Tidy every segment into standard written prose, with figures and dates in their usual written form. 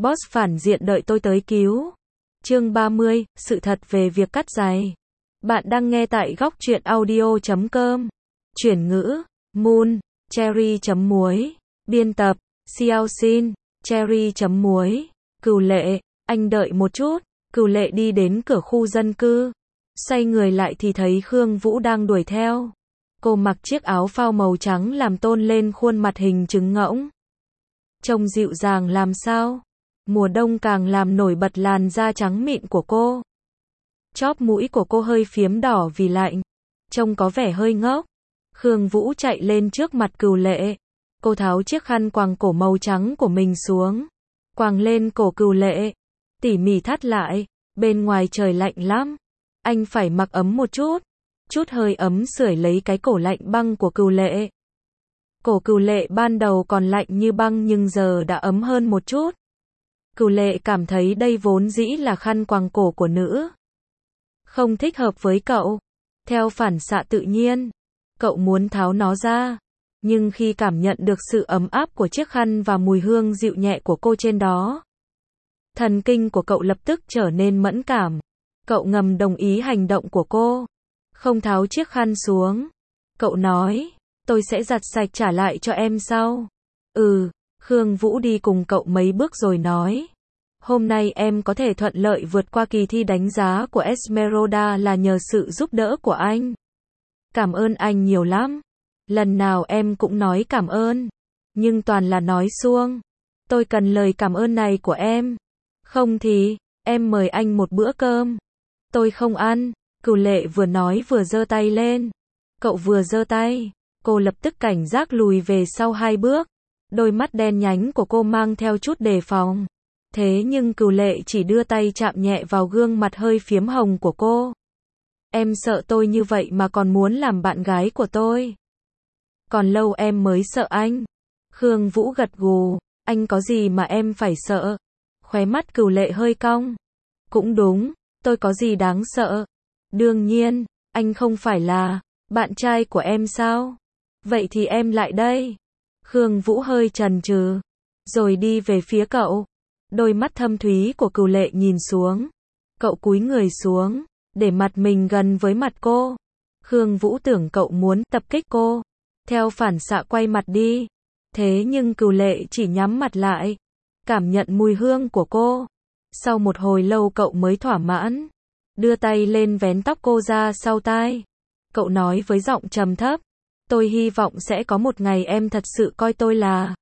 Boss phản diện đợi tôi tới cứu. Chương 30, sự thật về việc cắt giày. Bạn đang nghe tại góc truyện audio.com. Chuyển ngữ, Moon, Cherry.muối. Biên tập, Xiao Xin, Cherry.muối. Cửu Lệ, anh đợi một chút. Cửu Lệ đi đến cửa khu dân cư. Xoay người lại thì thấy Khương Vũ đang đuổi theo. Cô mặc chiếc áo phao màu trắng làm tôn lên khuôn mặt hình trứng ngỗng. Trông dịu dàng làm sao. Mùa đông càng làm nổi bật làn da trắng mịn của cô. Chóp mũi của cô hơi phiếm đỏ vì lạnh. Trông có vẻ hơi ngốc. Khương Vũ chạy lên trước mặt Cửu Lệ. Cô tháo chiếc khăn quàng cổ màu trắng của mình xuống. Quàng lên cổ Cửu Lệ. Tỉ mỉ thắt lại. Bên ngoài trời lạnh lắm. Anh phải mặc ấm một chút. Chút hơi ấm sưởi lấy cái cổ lạnh băng của Cửu Lệ. Cổ Cửu Lệ ban đầu còn lạnh như băng nhưng giờ đã ấm hơn một chút. Cửu Lệ cảm thấy đây vốn dĩ là khăn quàng cổ của nữ. Không thích hợp với cậu. Theo phản xạ tự nhiên, cậu muốn tháo nó ra. Nhưng khi cảm nhận được sự ấm áp của chiếc khăn và mùi hương dịu nhẹ của cô trên đó, thần kinh của cậu lập tức trở nên mẫn cảm. Cậu ngầm đồng ý hành động của cô. Không tháo chiếc khăn xuống. Cậu nói, tôi sẽ giặt sạch trả lại cho em sau. Khương Vũ đi cùng cậu mấy bước rồi nói. Hôm nay em có thể thuận lợi vượt qua kỳ thi đánh giá của Esmeralda là nhờ sự giúp đỡ của anh. Cảm ơn anh nhiều lắm. Lần nào em cũng nói cảm ơn. Nhưng toàn là nói suông. Tôi cần lời cảm ơn này của em. Không thì, em mời anh một bữa cơm. Tôi không ăn. Cửu Lệ vừa nói vừa giơ tay lên. Cậu vừa giơ tay, cô lập tức cảnh giác lùi về sau 2 bước. Đôi mắt đen nhánh của cô mang theo chút đề phòng. Thế nhưng Cửu Lệ chỉ đưa tay chạm nhẹ vào gương mặt hơi phiếm hồng của cô. Em sợ tôi như vậy mà còn muốn làm bạn gái của tôi. Còn lâu em mới sợ anh. Khương Vũ gật gù. Anh có gì mà em phải sợ? Khóe mắt Cửu Lệ hơi cong. Cũng đúng, tôi có gì đáng sợ? Đương nhiên, anh không phải là bạn trai của em sao? Vậy thì em lại đây. Khương Vũ hơi chần chừ, rồi đi về phía cậu. Đôi mắt thâm thúy của Cửu Lệ nhìn xuống. Cậu cúi người xuống, để mặt mình gần với mặt cô. Khương Vũ tưởng cậu muốn tập kích cô. Theo phản xạ quay mặt đi. Thế nhưng Cửu Lệ chỉ nhắm mặt lại. Cảm nhận mùi hương của cô. Sau một hồi lâu cậu mới thỏa mãn. Đưa tay lên vén tóc cô ra sau tai. Cậu nói với giọng trầm thấp. Tôi hy vọng sẽ có một ngày em thật sự coi tôi là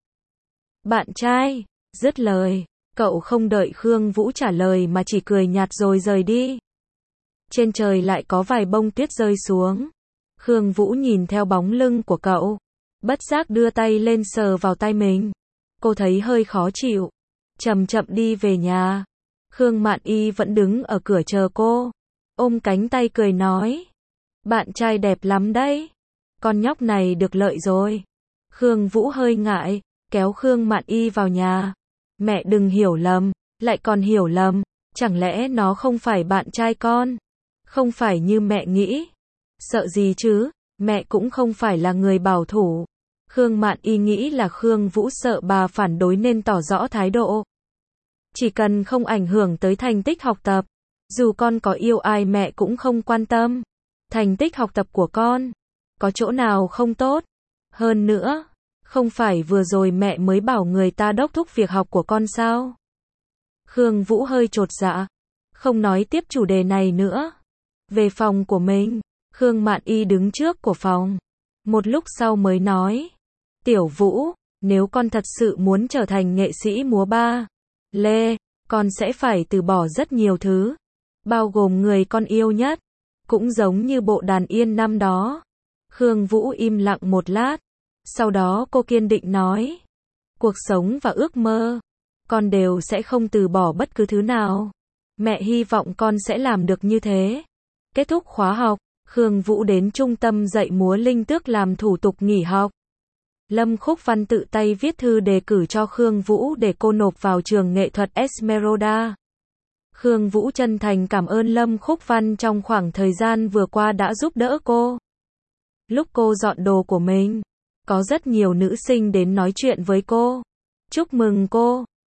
bạn trai. Dứt lời, cậu không đợi Khương Vũ trả lời mà chỉ cười nhạt rồi rời đi. Trên trời lại có vài bông tuyết rơi xuống. Khương Vũ nhìn theo bóng lưng của cậu. Bất giác đưa tay lên sờ vào tay mình. Cô thấy hơi khó chịu. Chậm chậm đi về nhà. Khương Mạn Y vẫn đứng ở cửa chờ cô. Ôm cánh tay cười nói. Bạn trai đẹp lắm đấy. Con nhóc này được lợi rồi. Khương Vũ hơi ngại, kéo Khương Mạn Y vào nhà. Mẹ đừng hiểu lầm, lại còn hiểu lầm. Chẳng lẽ nó không phải bạn trai con? Không phải như mẹ nghĩ. Sợ gì chứ, mẹ cũng không phải là người bảo thủ. Khương Mạn Y nghĩ là Khương Vũ sợ bà phản đối nên tỏ rõ thái độ. Chỉ cần không ảnh hưởng tới thành tích học tập. Dù con có yêu ai mẹ cũng không quan tâm. Thành tích học tập của con có chỗ nào không tốt? Hơn nữa, không phải vừa rồi mẹ mới bảo người ta đốc thúc việc học của con sao? Khương Vũ hơi chột dạ. Không nói tiếp chủ đề này nữa. Về phòng của mình, Khương Mạn Y đứng trước của phòng. Một lúc sau mới nói. Tiểu Vũ, nếu con thật sự muốn trở thành nghệ sĩ múa ba lê, con sẽ phải từ bỏ rất nhiều thứ. Bao gồm người con yêu nhất. Cũng giống như bộ đàn yên năm đó. Khương Vũ im lặng một lát. Sau đó cô kiên định nói. Cuộc sống và ước mơ, con đều sẽ không từ bỏ bất cứ thứ nào. Mẹ hy vọng con sẽ làm được như thế. Kết thúc khóa học, Khương Vũ đến trung tâm dạy múa Linh Tước làm thủ tục nghỉ học. Lâm Khúc Văn tự tay viết thư đề cử cho Khương Vũ để cô nộp vào trường nghệ thuật Esmeralda. Khương Vũ chân thành cảm ơn Lâm Khúc Văn trong khoảng thời gian vừa qua đã giúp đỡ cô. Lúc cô dọn đồ của mình, có rất nhiều nữ sinh đến nói chuyện với cô. Chúc mừng cô,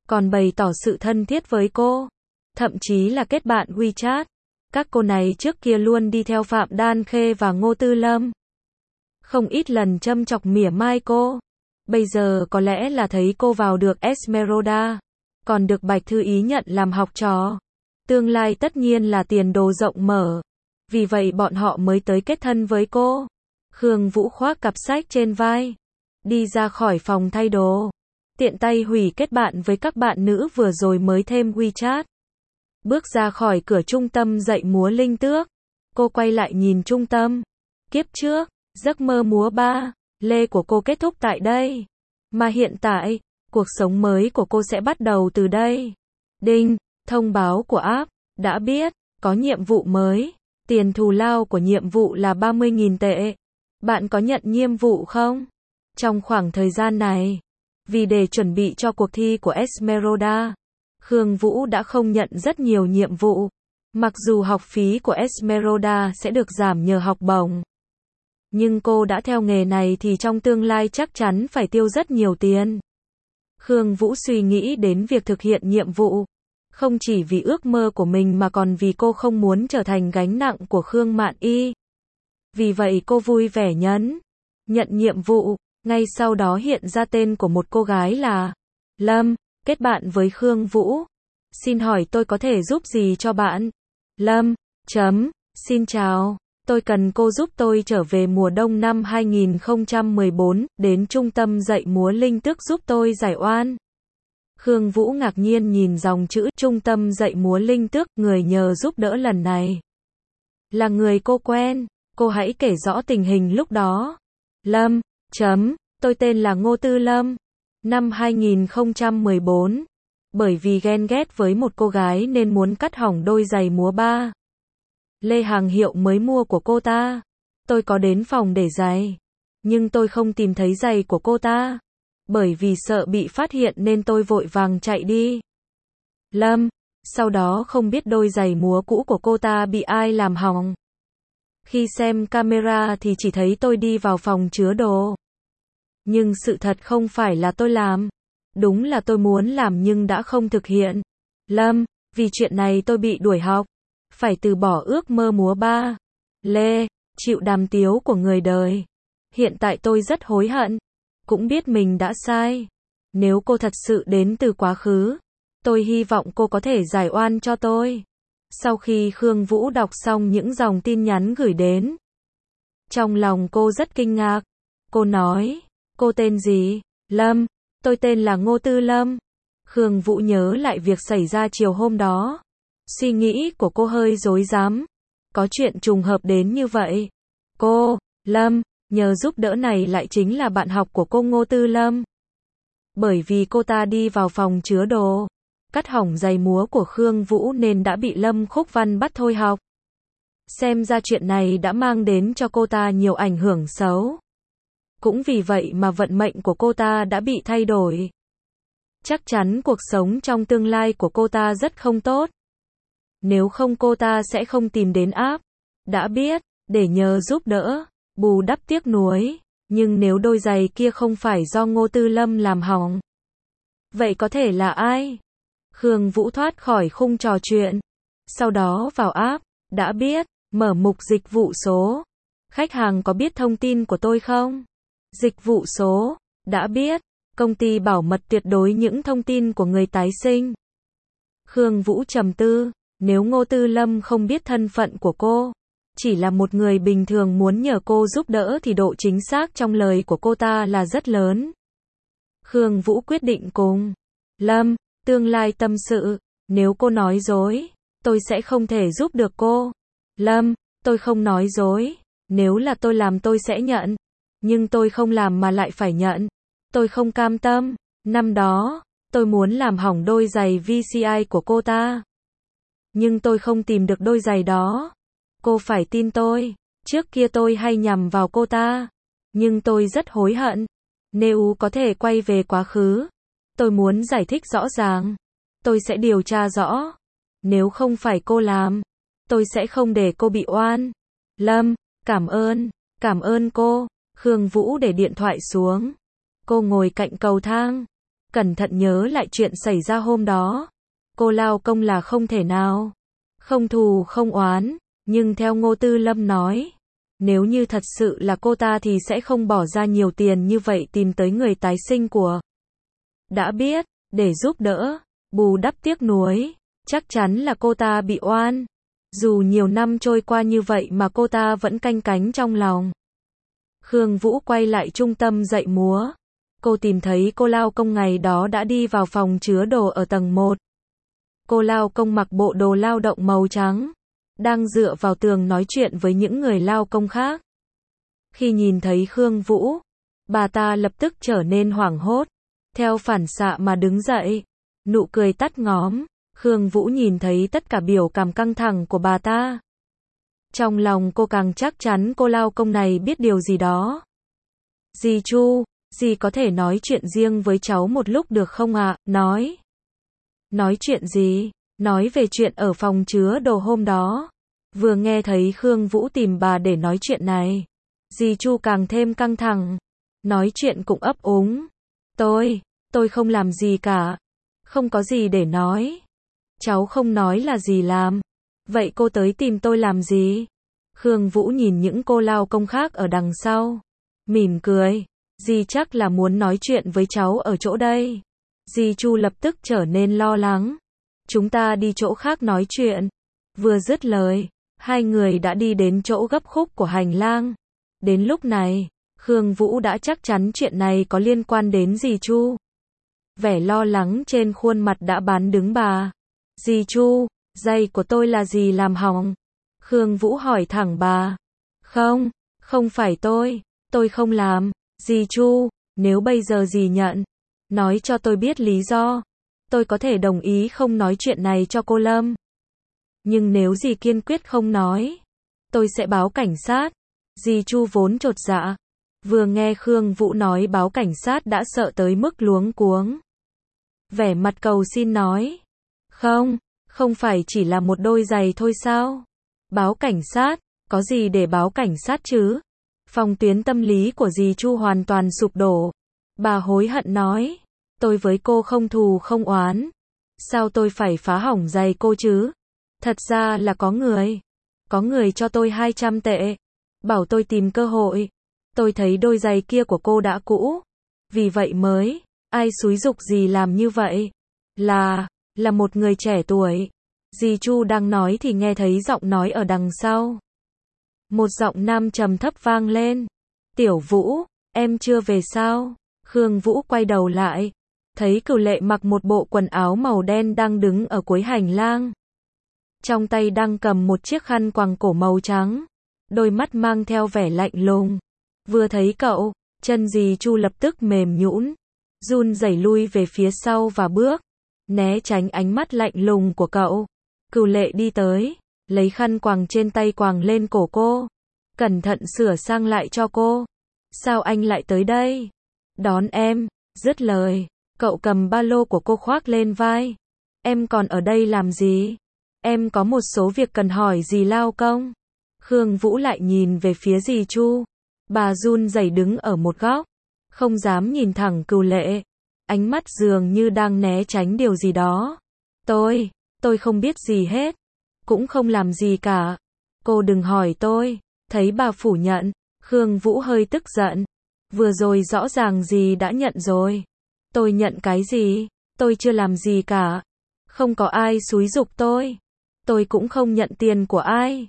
còn bày tỏ sự thân thiết với cô. Thậm chí là kết bạn WeChat. Các cô này trước kia luôn đi theo Phạm Đan Khê và Ngô Tư Lâm. Không ít lần châm chọc mỉa mai cô. Bây giờ có lẽ là thấy cô vào được Esmeralda, còn được Bạch Thư Ý nhận làm học trò. Tương lai tất nhiên là tiền đồ rộng mở. Vì vậy bọn họ mới tới kết thân với cô. Khương Vũ khoác cặp sách trên vai, đi ra khỏi phòng thay đồ, tiện tay hủy kết bạn với các bạn nữ vừa rồi mới thêm WeChat. Bước ra khỏi cửa trung tâm dạy múa Linh Tước, cô quay lại nhìn trung tâm. Kiếp trước, giấc mơ múa ba lê của cô kết thúc tại đây. Mà hiện tại, cuộc sống mới của cô sẽ bắt đầu từ đây. Đinh, thông báo của app, đã biết, có nhiệm vụ mới. Tiền thù lao của nhiệm vụ là 30.000 tệ. Bạn có nhận nhiệm vụ không? Trong khoảng thời gian này, vì để chuẩn bị cho cuộc thi của Esmeralda, Khương Vũ đã không nhận rất nhiều nhiệm vụ. Mặc dù học phí của Esmeralda sẽ được giảm nhờ học bổng, nhưng cô đã theo nghề này thì trong tương lai chắc chắn phải tiêu rất nhiều tiền. Khương Vũ suy nghĩ đến việc thực hiện nhiệm vụ, không chỉ vì ước mơ của mình mà còn vì cô không muốn trở thành gánh nặng của Khương Mạn Y. Vì vậy cô vui vẻ nhận nhiệm vụ. Ngay sau đó hiện ra tên của một cô gái là Lâm, kết bạn với Khương Vũ. Xin hỏi tôi có thể giúp gì cho bạn? Lâm, xin chào. Tôi cần cô giúp tôi trở về mùa đông năm 2014, đến trung tâm dạy múa Linh Tước giúp tôi giải oan. Khương Vũ ngạc nhiên nhìn dòng chữ trung tâm dạy múa Linh Tước, người nhờ giúp đỡ lần này là người cô quen. Cô hãy kể rõ tình hình lúc đó. Lâm, tôi tên là Ngô Tư Lâm. Năm 2014, bởi vì ghen ghét với một cô gái nên muốn cắt hỏng đôi giày múa ba lê hàng hiệu mới mua của cô ta. Tôi có đến phòng để giày, nhưng tôi không tìm thấy giày của cô ta. Bởi vì sợ bị phát hiện nên tôi vội vàng chạy đi. Lâm, sau đó không biết đôi giày múa cũ của cô ta bị ai làm hỏng. Khi xem camera thì chỉ thấy tôi đi vào phòng chứa đồ. Nhưng sự thật không phải là tôi làm. Đúng là tôi muốn làm nhưng đã không thực hiện. Lâm, vì chuyện này tôi bị đuổi học. Phải từ bỏ ước mơ múa ba lê, chịu đàm tiếu của người đời. Hiện tại tôi rất hối hận. Cũng biết mình đã sai. Nếu cô thật sự đến từ quá khứ, tôi hy vọng cô có thể giải oan cho tôi. Sau khi Khương Vũ đọc xong những dòng tin nhắn gửi đến, trong lòng cô rất kinh ngạc. Cô nói, cô tên gì? Lâm, tôi tên là Ngô Tư Lâm. Khương Vũ nhớ lại việc xảy ra chiều hôm đó. Suy nghĩ của cô hơi rối rắm. Có chuyện trùng hợp đến như vậy. Cô, Lâm, nhờ giúp đỡ này lại chính là bạn học của cô Ngô Tư Lâm. Bởi vì cô ta đi vào phòng chứa đồ, cắt hỏng giày múa của Khương Vũ nên đã bị Lâm Khúc Văn bắt thôi học. Xem ra chuyện này đã mang đến cho cô ta nhiều ảnh hưởng xấu. Cũng vì vậy mà vận mệnh của cô ta đã bị thay đổi. Chắc chắn cuộc sống trong tương lai của cô ta rất không tốt. Nếu không cô ta sẽ không tìm đến app. Đã biết, để nhờ giúp đỡ, bù đắp tiếc nuối. Nhưng nếu đôi giày kia không phải do Ngô Tư Lâm làm hỏng, vậy có thể là ai? Khương Vũ thoát khỏi khung trò chuyện. Sau đó vào app, đã biết, mở mục dịch vụ số. Khách hàng có biết thông tin của tôi không? Dịch vụ số, đã biết, công ty bảo mật tuyệt đối những thông tin của người tái sinh. Khương Vũ trầm tư, nếu Ngô Tư Lâm không biết thân phận của cô, chỉ là một người bình thường muốn nhờ cô giúp đỡ thì độ chính xác trong lời của cô ta là rất lớn. Khương Vũ quyết định cùng Lâm, tương lai tâm sự, nếu cô nói dối, tôi sẽ không thể giúp được cô. Lâm, tôi không nói dối, nếu là tôi làm tôi sẽ nhận, nhưng tôi không làm mà lại phải nhận. Tôi không cam tâm. Năm đó, tôi muốn làm hỏng đôi giày VCI của cô ta, nhưng tôi không tìm được đôi giày đó. Cô phải tin tôi, trước kia tôi hay nhầm vào cô ta, nhưng tôi rất hối hận. Nếu có thể quay về quá khứ, tôi muốn giải thích rõ ràng. Tôi sẽ điều tra rõ. Nếu không phải cô làm, tôi sẽ không để cô bị oan. Lâm, cảm ơn cô. Khương Vũ để điện thoại xuống. Cô ngồi cạnh cầu thang, cẩn thận nhớ lại chuyện xảy ra hôm đó. Cô lao công là không thể nào. Không thù không oán, nhưng theo Ngô Tư Lâm nói, nếu như thật sự là cô ta thì sẽ không bỏ ra nhiều tiền như vậy tìm tới người tái sinh của. Đã biết, để giúp đỡ, bù đắp tiếc nuối, chắc chắn là cô ta bị oan. Dù nhiều năm trôi qua như vậy mà cô ta vẫn canh cánh trong lòng. Khương Vũ quay lại trung tâm dạy múa. Cô tìm thấy cô lao công ngày đó đã đi vào phòng chứa đồ ở tầng 1. Cô lao công mặc bộ đồ lao động màu trắng, đang dựa vào tường nói chuyện với những người lao công khác. Khi nhìn thấy Khương Vũ, bà ta lập tức trở nên hoảng hốt, theo phản xạ mà đứng dậy, nụ cười tắt ngóm. Khương Vũ nhìn thấy tất cả biểu cảm căng thẳng của bà ta. Trong lòng cô càng chắc chắn cô lao công này biết điều gì đó. Dì Chu, dì có thể nói chuyện riêng với cháu một lúc được không ạ? Nói. Nói chuyện gì? Nói về chuyện ở phòng chứa đồ hôm đó. Vừa nghe thấy Khương Vũ tìm bà để nói chuyện này, dì Chu càng thêm căng thẳng. Nói chuyện cũng ấp úng. Tôi không làm gì cả. Không có gì để nói. Cháu không nói là dì làm. Vậy cô tới tìm tôi làm gì? Khương Vũ nhìn những cô lao công khác ở đằng sau, mỉm cười. Dì chắc là muốn nói chuyện với cháu ở chỗ đây. Dì Chu lập tức trở nên lo lắng. Chúng ta đi chỗ khác nói chuyện. Vừa dứt lời, hai người đã đi đến chỗ gấp khúc của hành lang. Đến lúc này, Khương Vũ đã chắc chắn chuyện này có liên quan đến dì Chu. Vẻ lo lắng trên khuôn mặt đã bán đứng bà. Dì Chu, giày của tôi là dì làm hỏng? Khương Vũ hỏi thẳng bà. Không phải tôi không làm. Dì Chu, nếu bây giờ dì nhận, nói cho tôi biết lý do, tôi có thể đồng ý không nói chuyện này cho cô Lâm. Nhưng nếu dì kiên quyết không nói, tôi sẽ báo cảnh sát. Dì Chu vốn chột dạ, vừa nghe Khương Vũ nói báo cảnh sát đã sợ tới mức luống cuống. Vẻ mặt cầu xin nói, không phải chỉ là một đôi giày thôi sao? Báo cảnh sát, có gì để báo cảnh sát chứ? Phòng tuyến tâm lý của dì Chu hoàn toàn sụp đổ. Bà hối hận nói, tôi với cô không thù không oán. Sao tôi phải phá hỏng giày cô chứ? Thật ra là có người cho tôi 200 tệ. Bảo tôi tìm cơ hội. Tôi thấy đôi giày kia của cô đã cũ. Vì vậy mới, ai xúi giục dì làm như vậy? Là một người trẻ tuổi. Dì Chu đang nói thì nghe thấy giọng nói ở đằng sau. Một giọng nam trầm thấp vang lên. Tiểu Vũ, em chưa về sao? Khương Vũ quay đầu lại, thấy Cửu Lệ mặc một bộ quần áo màu đen đang đứng ở cuối hành lang. Trong tay đang cầm một chiếc khăn quàng cổ màu trắng, đôi mắt mang theo vẻ lạnh lùng. Vừa thấy cậu, chân dì Chu lập tức mềm nhũn, run rẩy lui về phía sau và bước, né tránh ánh mắt lạnh lùng của cậu. Cửu Lệ đi tới, lấy khăn quàng trên tay quàng lên cổ cô, cẩn thận sửa sang lại cho cô. Sao anh lại tới đây? Đón em. Dứt lời, cậu cầm ba lô của cô khoác lên vai. Em còn ở đây làm gì? Em có một số việc cần hỏi dì lao công. Khương Vũ lại nhìn về phía dì Chu. Bà run rẩy đứng ở một góc, không dám nhìn thẳng Cửu Lệ. Ánh mắt dường như đang né tránh điều gì đó. Tôi không biết gì hết. Cũng không làm gì cả. Cô đừng hỏi tôi. Thấy bà phủ nhận, Khương Vũ hơi tức giận. Vừa rồi rõ ràng dì đã nhận rồi. Tôi nhận cái gì? Tôi chưa làm gì cả. Không có ai xúi giục tôi. Tôi cũng không nhận tiền của ai.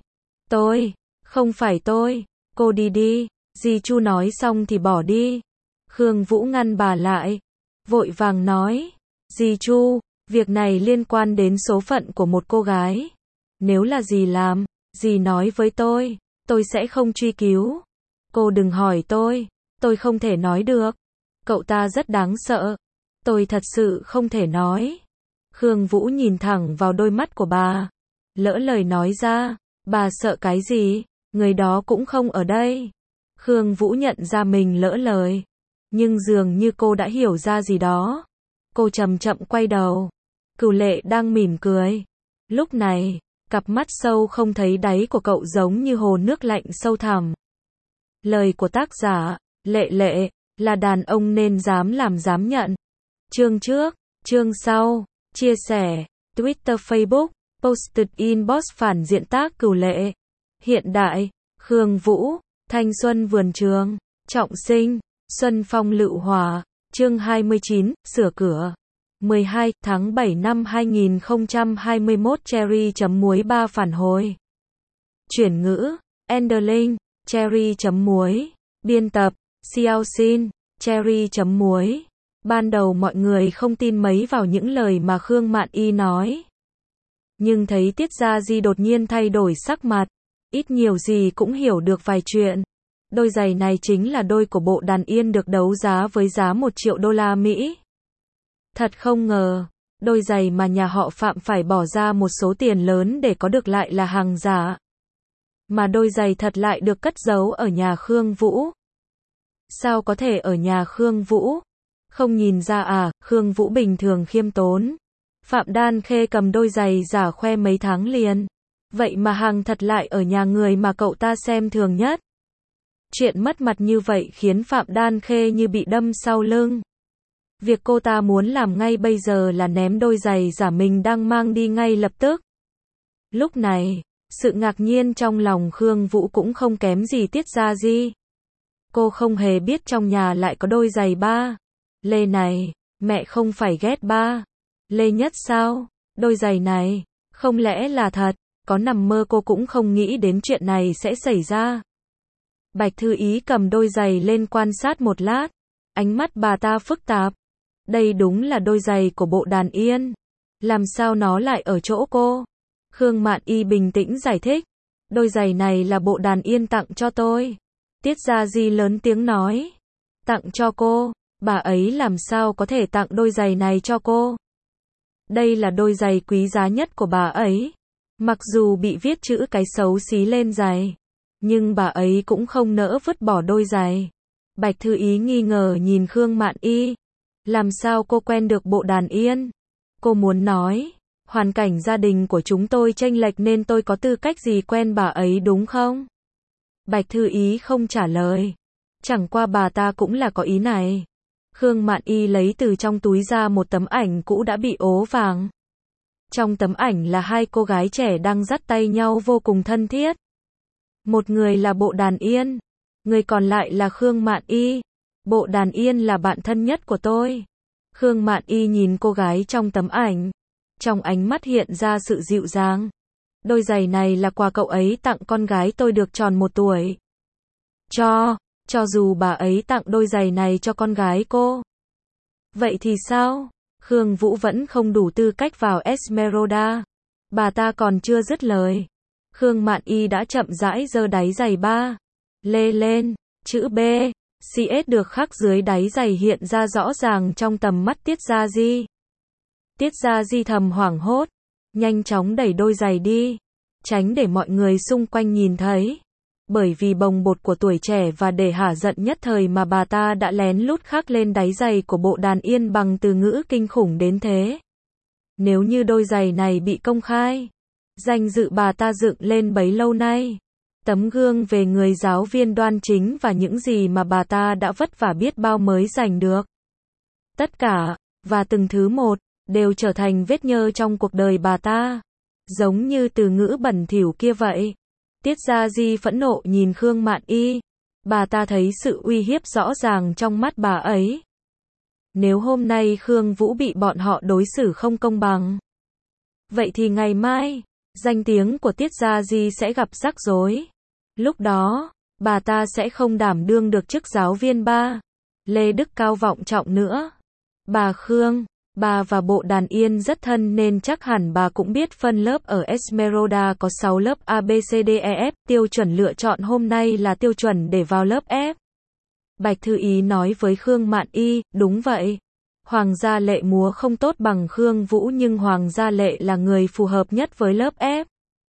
Không phải tôi. Cô đi đi. Dì Chu nói xong thì bỏ đi. Khương Vũ ngăn bà lại, vội vàng nói. Dì Chu, việc này liên quan đến số phận của một cô gái. Nếu là dì làm, dì nói với tôi sẽ không truy cứu. Cô đừng hỏi tôi không thể nói được. Cậu ta rất đáng sợ. Tôi thật sự không thể nói. Khương Vũ nhìn thẳng vào đôi mắt của bà, lỡ lời nói ra. Bà sợ cái gì? Người đó cũng không ở đây. Khương Vũ nhận ra mình lỡ lời, nhưng dường như cô đã hiểu ra gì đó. Cô chậm chậm quay đầu. Cửu Lệ đang mỉm cười. Lúc này, cặp mắt sâu không thấy đáy của cậu giống như hồ nước lạnh sâu thẳm. Lời của tác giả, Lệ, là đàn ông nên dám làm dám nhận. Chương trước, chương sau, chia sẻ, Twitter Facebook, posted inbox phản diện tác cửu lệ. Hiện đại, Khương Vũ, thanh xuân vườn trường, trọng sinh, xuân phong lựu hòa, chương 29, sửa cửa. 12 tháng 7 năm 2021 Cherry chấm muối 3 phản hồi. Chuyển ngữ, Enderlin, Cherry chấm muối. Biên tập, Xiao Xin, Cherry chấm muối. Ban đầu mọi người không tin mấy vào những lời mà Khương Mạn Y nói. Nhưng thấy Tiết Gia Di đột nhiên thay đổi sắc mặt, ít nhiều gì cũng hiểu được vài chuyện. Đôi giày này chính là đôi của Bộ Đàn Yên được đấu giá với giá 1 triệu đô la Mỹ. Thật không ngờ, đôi giày mà nhà họ Phạm phải bỏ ra một số tiền lớn để có được lại là hàng giả. Mà đôi giày thật lại được cất giấu ở nhà Khương Vũ. Sao có thể ở nhà Khương Vũ? Không nhìn ra à, Khương Vũ bình thường khiêm tốn. Phạm Đan Khê cầm đôi giày giả khoe mấy tháng liền. Vậy mà hàng thật lại ở nhà người mà cậu ta xem thường nhất. Chuyện mất mặt như vậy khiến Phạm Đan Khê như bị đâm sau lưng. Việc cô ta muốn làm ngay bây giờ là ném đôi giày giả mình đang mang đi ngay lập tức. Lúc này, sự ngạc nhiên trong lòng Khương Vũ cũng không kém gì Tiết Gia Di. Cô không hề biết trong nhà lại có đôi giày ba lê này, mẹ không phải ghét ba lê nhất sao? Đôi giày này, không lẽ là thật? Có nằm mơ cô cũng không nghĩ đến chuyện này sẽ xảy ra. Bạch Thư Ý cầm đôi giày lên quan sát một lát, ánh mắt bà ta phức tạp. Đây đúng là đôi giày của Bộ Đàn Yên. Làm sao nó lại ở chỗ cô? Khương Mạn Y bình tĩnh giải thích. Đôi giày này là Bộ Đàn Yên tặng cho tôi. Tiết Gia Di lớn tiếng nói. Tặng cho cô? Bà ấy làm sao có thể tặng đôi giày này cho cô? Đây là đôi giày quý giá nhất của bà ấy. Mặc dù bị viết chữ cái xấu xí lên giày, nhưng bà ấy cũng không nỡ vứt bỏ đôi giày. Bạch Thư Ý nghi ngờ nhìn Khương Mạn Y. Làm sao cô quen được Bộ Đàn Yên? Cô muốn nói, hoàn cảnh gia đình của chúng tôi chênh lệch nên tôi có tư cách gì quen bà ấy đúng không? Bạch Thư Ý không trả lời. Chẳng qua bà ta cũng là có ý này. Khương Mạn Y lấy từ trong túi ra một tấm ảnh cũ đã bị ố vàng. Trong tấm ảnh là hai cô gái trẻ đang dắt tay nhau vô cùng thân thiết. Một người là Bộ Đàn Yên, người còn lại là Khương Mạn Y. Bộ Đàn Yên là bạn thân nhất của tôi. Khương Mạn Y nhìn cô gái trong tấm ảnh. Trong ánh mắt hiện ra sự dịu dàng. Đôi giày này là quà cậu ấy tặng con gái tôi được tròn 1 tuổi. Cho dù bà ấy tặng đôi giày này cho con gái cô. Vậy thì sao? Khương Vũ vẫn không đủ tư cách vào Esmeralda. Bà ta còn chưa dứt lời. Khương Mạn Y đã chậm rãi giơ đáy giày ba lê lên. Chữ B, CS được khắc dưới đáy giày hiện ra rõ ràng trong tầm mắt Tiết Gia Di. Tiết Gia Di thầm hoảng hốt. Nhanh chóng đẩy đôi giày đi. Tránh để mọi người xung quanh nhìn thấy. Bởi vì bồng bột của tuổi trẻ và để hả giận nhất thời mà bà ta đã lén lút khắc lên đáy giày của Bộ Đàn Yên bằng từ ngữ kinh khủng đến thế. Nếu như đôi giày này bị công khai, danh dự bà ta dựng lên bấy lâu nay, tấm gương về người giáo viên đoan chính và những gì mà bà ta đã vất vả biết bao mới giành được. Tất cả, và từng thứ một, đều trở thành vết nhơ trong cuộc đời bà ta. Giống như từ ngữ bẩn thỉu kia vậy. Tiết Gia Di phẫn nộ nhìn Khương Mạn Y. Bà ta thấy sự uy hiếp rõ ràng trong mắt bà ấy. Nếu hôm nay Khương Vũ bị bọn họ đối xử không công bằng, vậy thì ngày mai, danh tiếng của Tiết Gia Di sẽ gặp rắc rối. Lúc đó, bà ta sẽ không đảm đương được chức giáo viên ba lê đức cao vọng trọng nữa. Bà Khương, bà và Bộ Đàn Yên rất thân nên chắc hẳn bà cũng biết phân lớp ở Esmeralda có 6 lớp ABCDEF, tiêu chuẩn lựa chọn hôm nay là tiêu chuẩn để vào lớp F. Bạch Thư Ý nói với Khương Mạn Y, đúng vậy. Hoàng gia Lệ múa không tốt bằng Khương Vũ nhưng Hoàng gia Lệ là người phù hợp nhất với lớp F.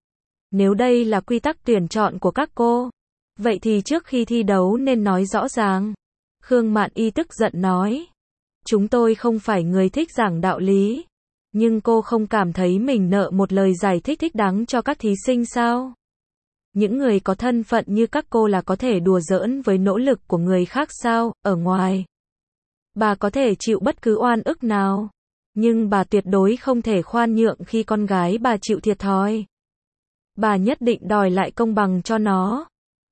Nếu đây là quy tắc tuyển chọn của các cô, vậy thì trước khi thi đấu nên nói rõ ràng. Khương Mạn Y tức giận nói. Chúng tôi không phải người thích giảng đạo lý. Nhưng cô không cảm thấy mình nợ một lời giải thích thích đáng cho các thí sinh sao? Những người có thân phận như các cô là có thể đùa giỡn với nỗ lực của người khác sao? Ở ngoài Bà có thể chịu bất cứ oan ức nào, nhưng bà tuyệt đối không thể khoan nhượng khi con gái bà chịu thiệt thòi. Bà nhất định đòi lại công bằng cho nó.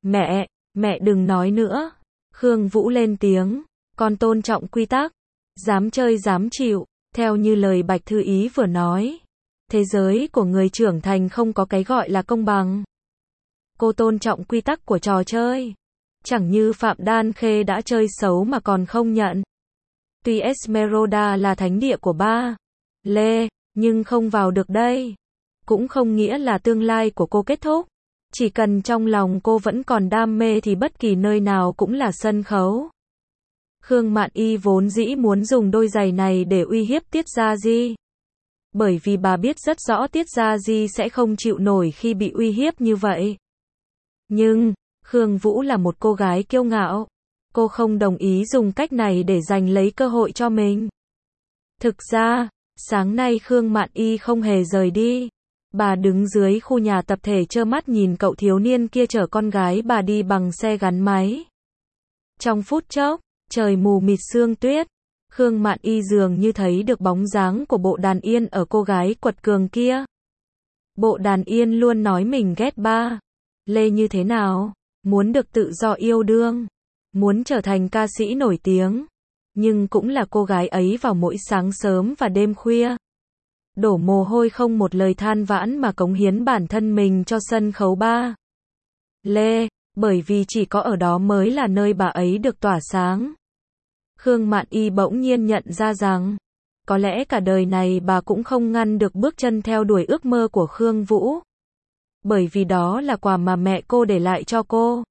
Mẹ đừng nói nữa. Khương Vũ lên tiếng, con tôn trọng quy tắc, dám chơi dám chịu, theo như lời Bạch Thư Ý vừa nói. Thế giới của người trưởng thành không có cái gọi là công bằng. Cô tôn trọng quy tắc của trò chơi. Chẳng như Phạm Đan Khê đã chơi xấu mà còn không nhận. Tuy Esmeralda là thánh địa của ba Lê, nhưng không vào được đây. Cũng không nghĩa là tương lai của cô kết thúc. Chỉ cần trong lòng cô vẫn còn đam mê thì bất kỳ nơi nào cũng là sân khấu. Khương Mạn Y vốn dĩ muốn dùng đôi giày này để uy hiếp Tiết Gia Di. Bởi vì bà biết rất rõ Tiết Gia Di sẽ không chịu nổi khi bị uy hiếp như vậy. Nhưng, Khương Vũ là một cô gái kiêu ngạo. Cô không đồng ý dùng cách này để giành lấy cơ hội cho mình. Thực ra, sáng nay Khương Mạn Y không hề rời đi. Bà đứng dưới khu nhà tập thể trơ mắt nhìn cậu thiếu niên kia chở con gái bà đi bằng xe gắn máy. Trong phút chốc, trời mù mịt sương tuyết. Khương Mạn Y dường như thấy được bóng dáng của Bộ Đàn Yên ở cô gái quật cường kia. Bộ Đàn Yên luôn nói mình ghét ba Lê như thế nào, muốn được tự do yêu đương, muốn trở thành ca sĩ nổi tiếng. Nhưng cũng là cô gái ấy vào mỗi sáng sớm và đêm khuya. Đổ mồ hôi không một lời than vãn mà cống hiến bản thân mình cho sân khấu ba Lê, bởi vì chỉ có ở đó mới là nơi bà ấy được tỏa sáng. Khương Mạn Y bỗng nhiên nhận ra rằng, có lẽ cả đời này bà cũng không ngăn được bước chân theo đuổi ước mơ của Khương Vũ. Bởi vì đó là quà mà mẹ cô để lại cho cô.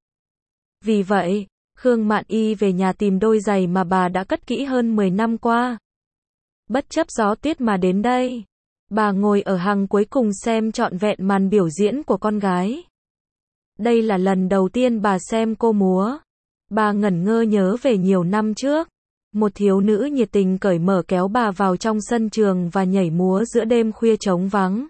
Vì vậy, Khương Mạn Y về nhà tìm đôi giày mà bà đã cất kỹ hơn 10 năm qua. Bất chấp gió tuyết mà đến đây, bà ngồi ở hàng cuối cùng xem trọn vẹn màn biểu diễn của con gái. Đây là lần đầu tiên bà xem cô múa. Bà ngẩn ngơ nhớ về nhiều năm trước. Một thiếu nữ nhiệt tình cởi mở kéo bà vào trong sân trường và nhảy múa giữa đêm khuya trống vắng.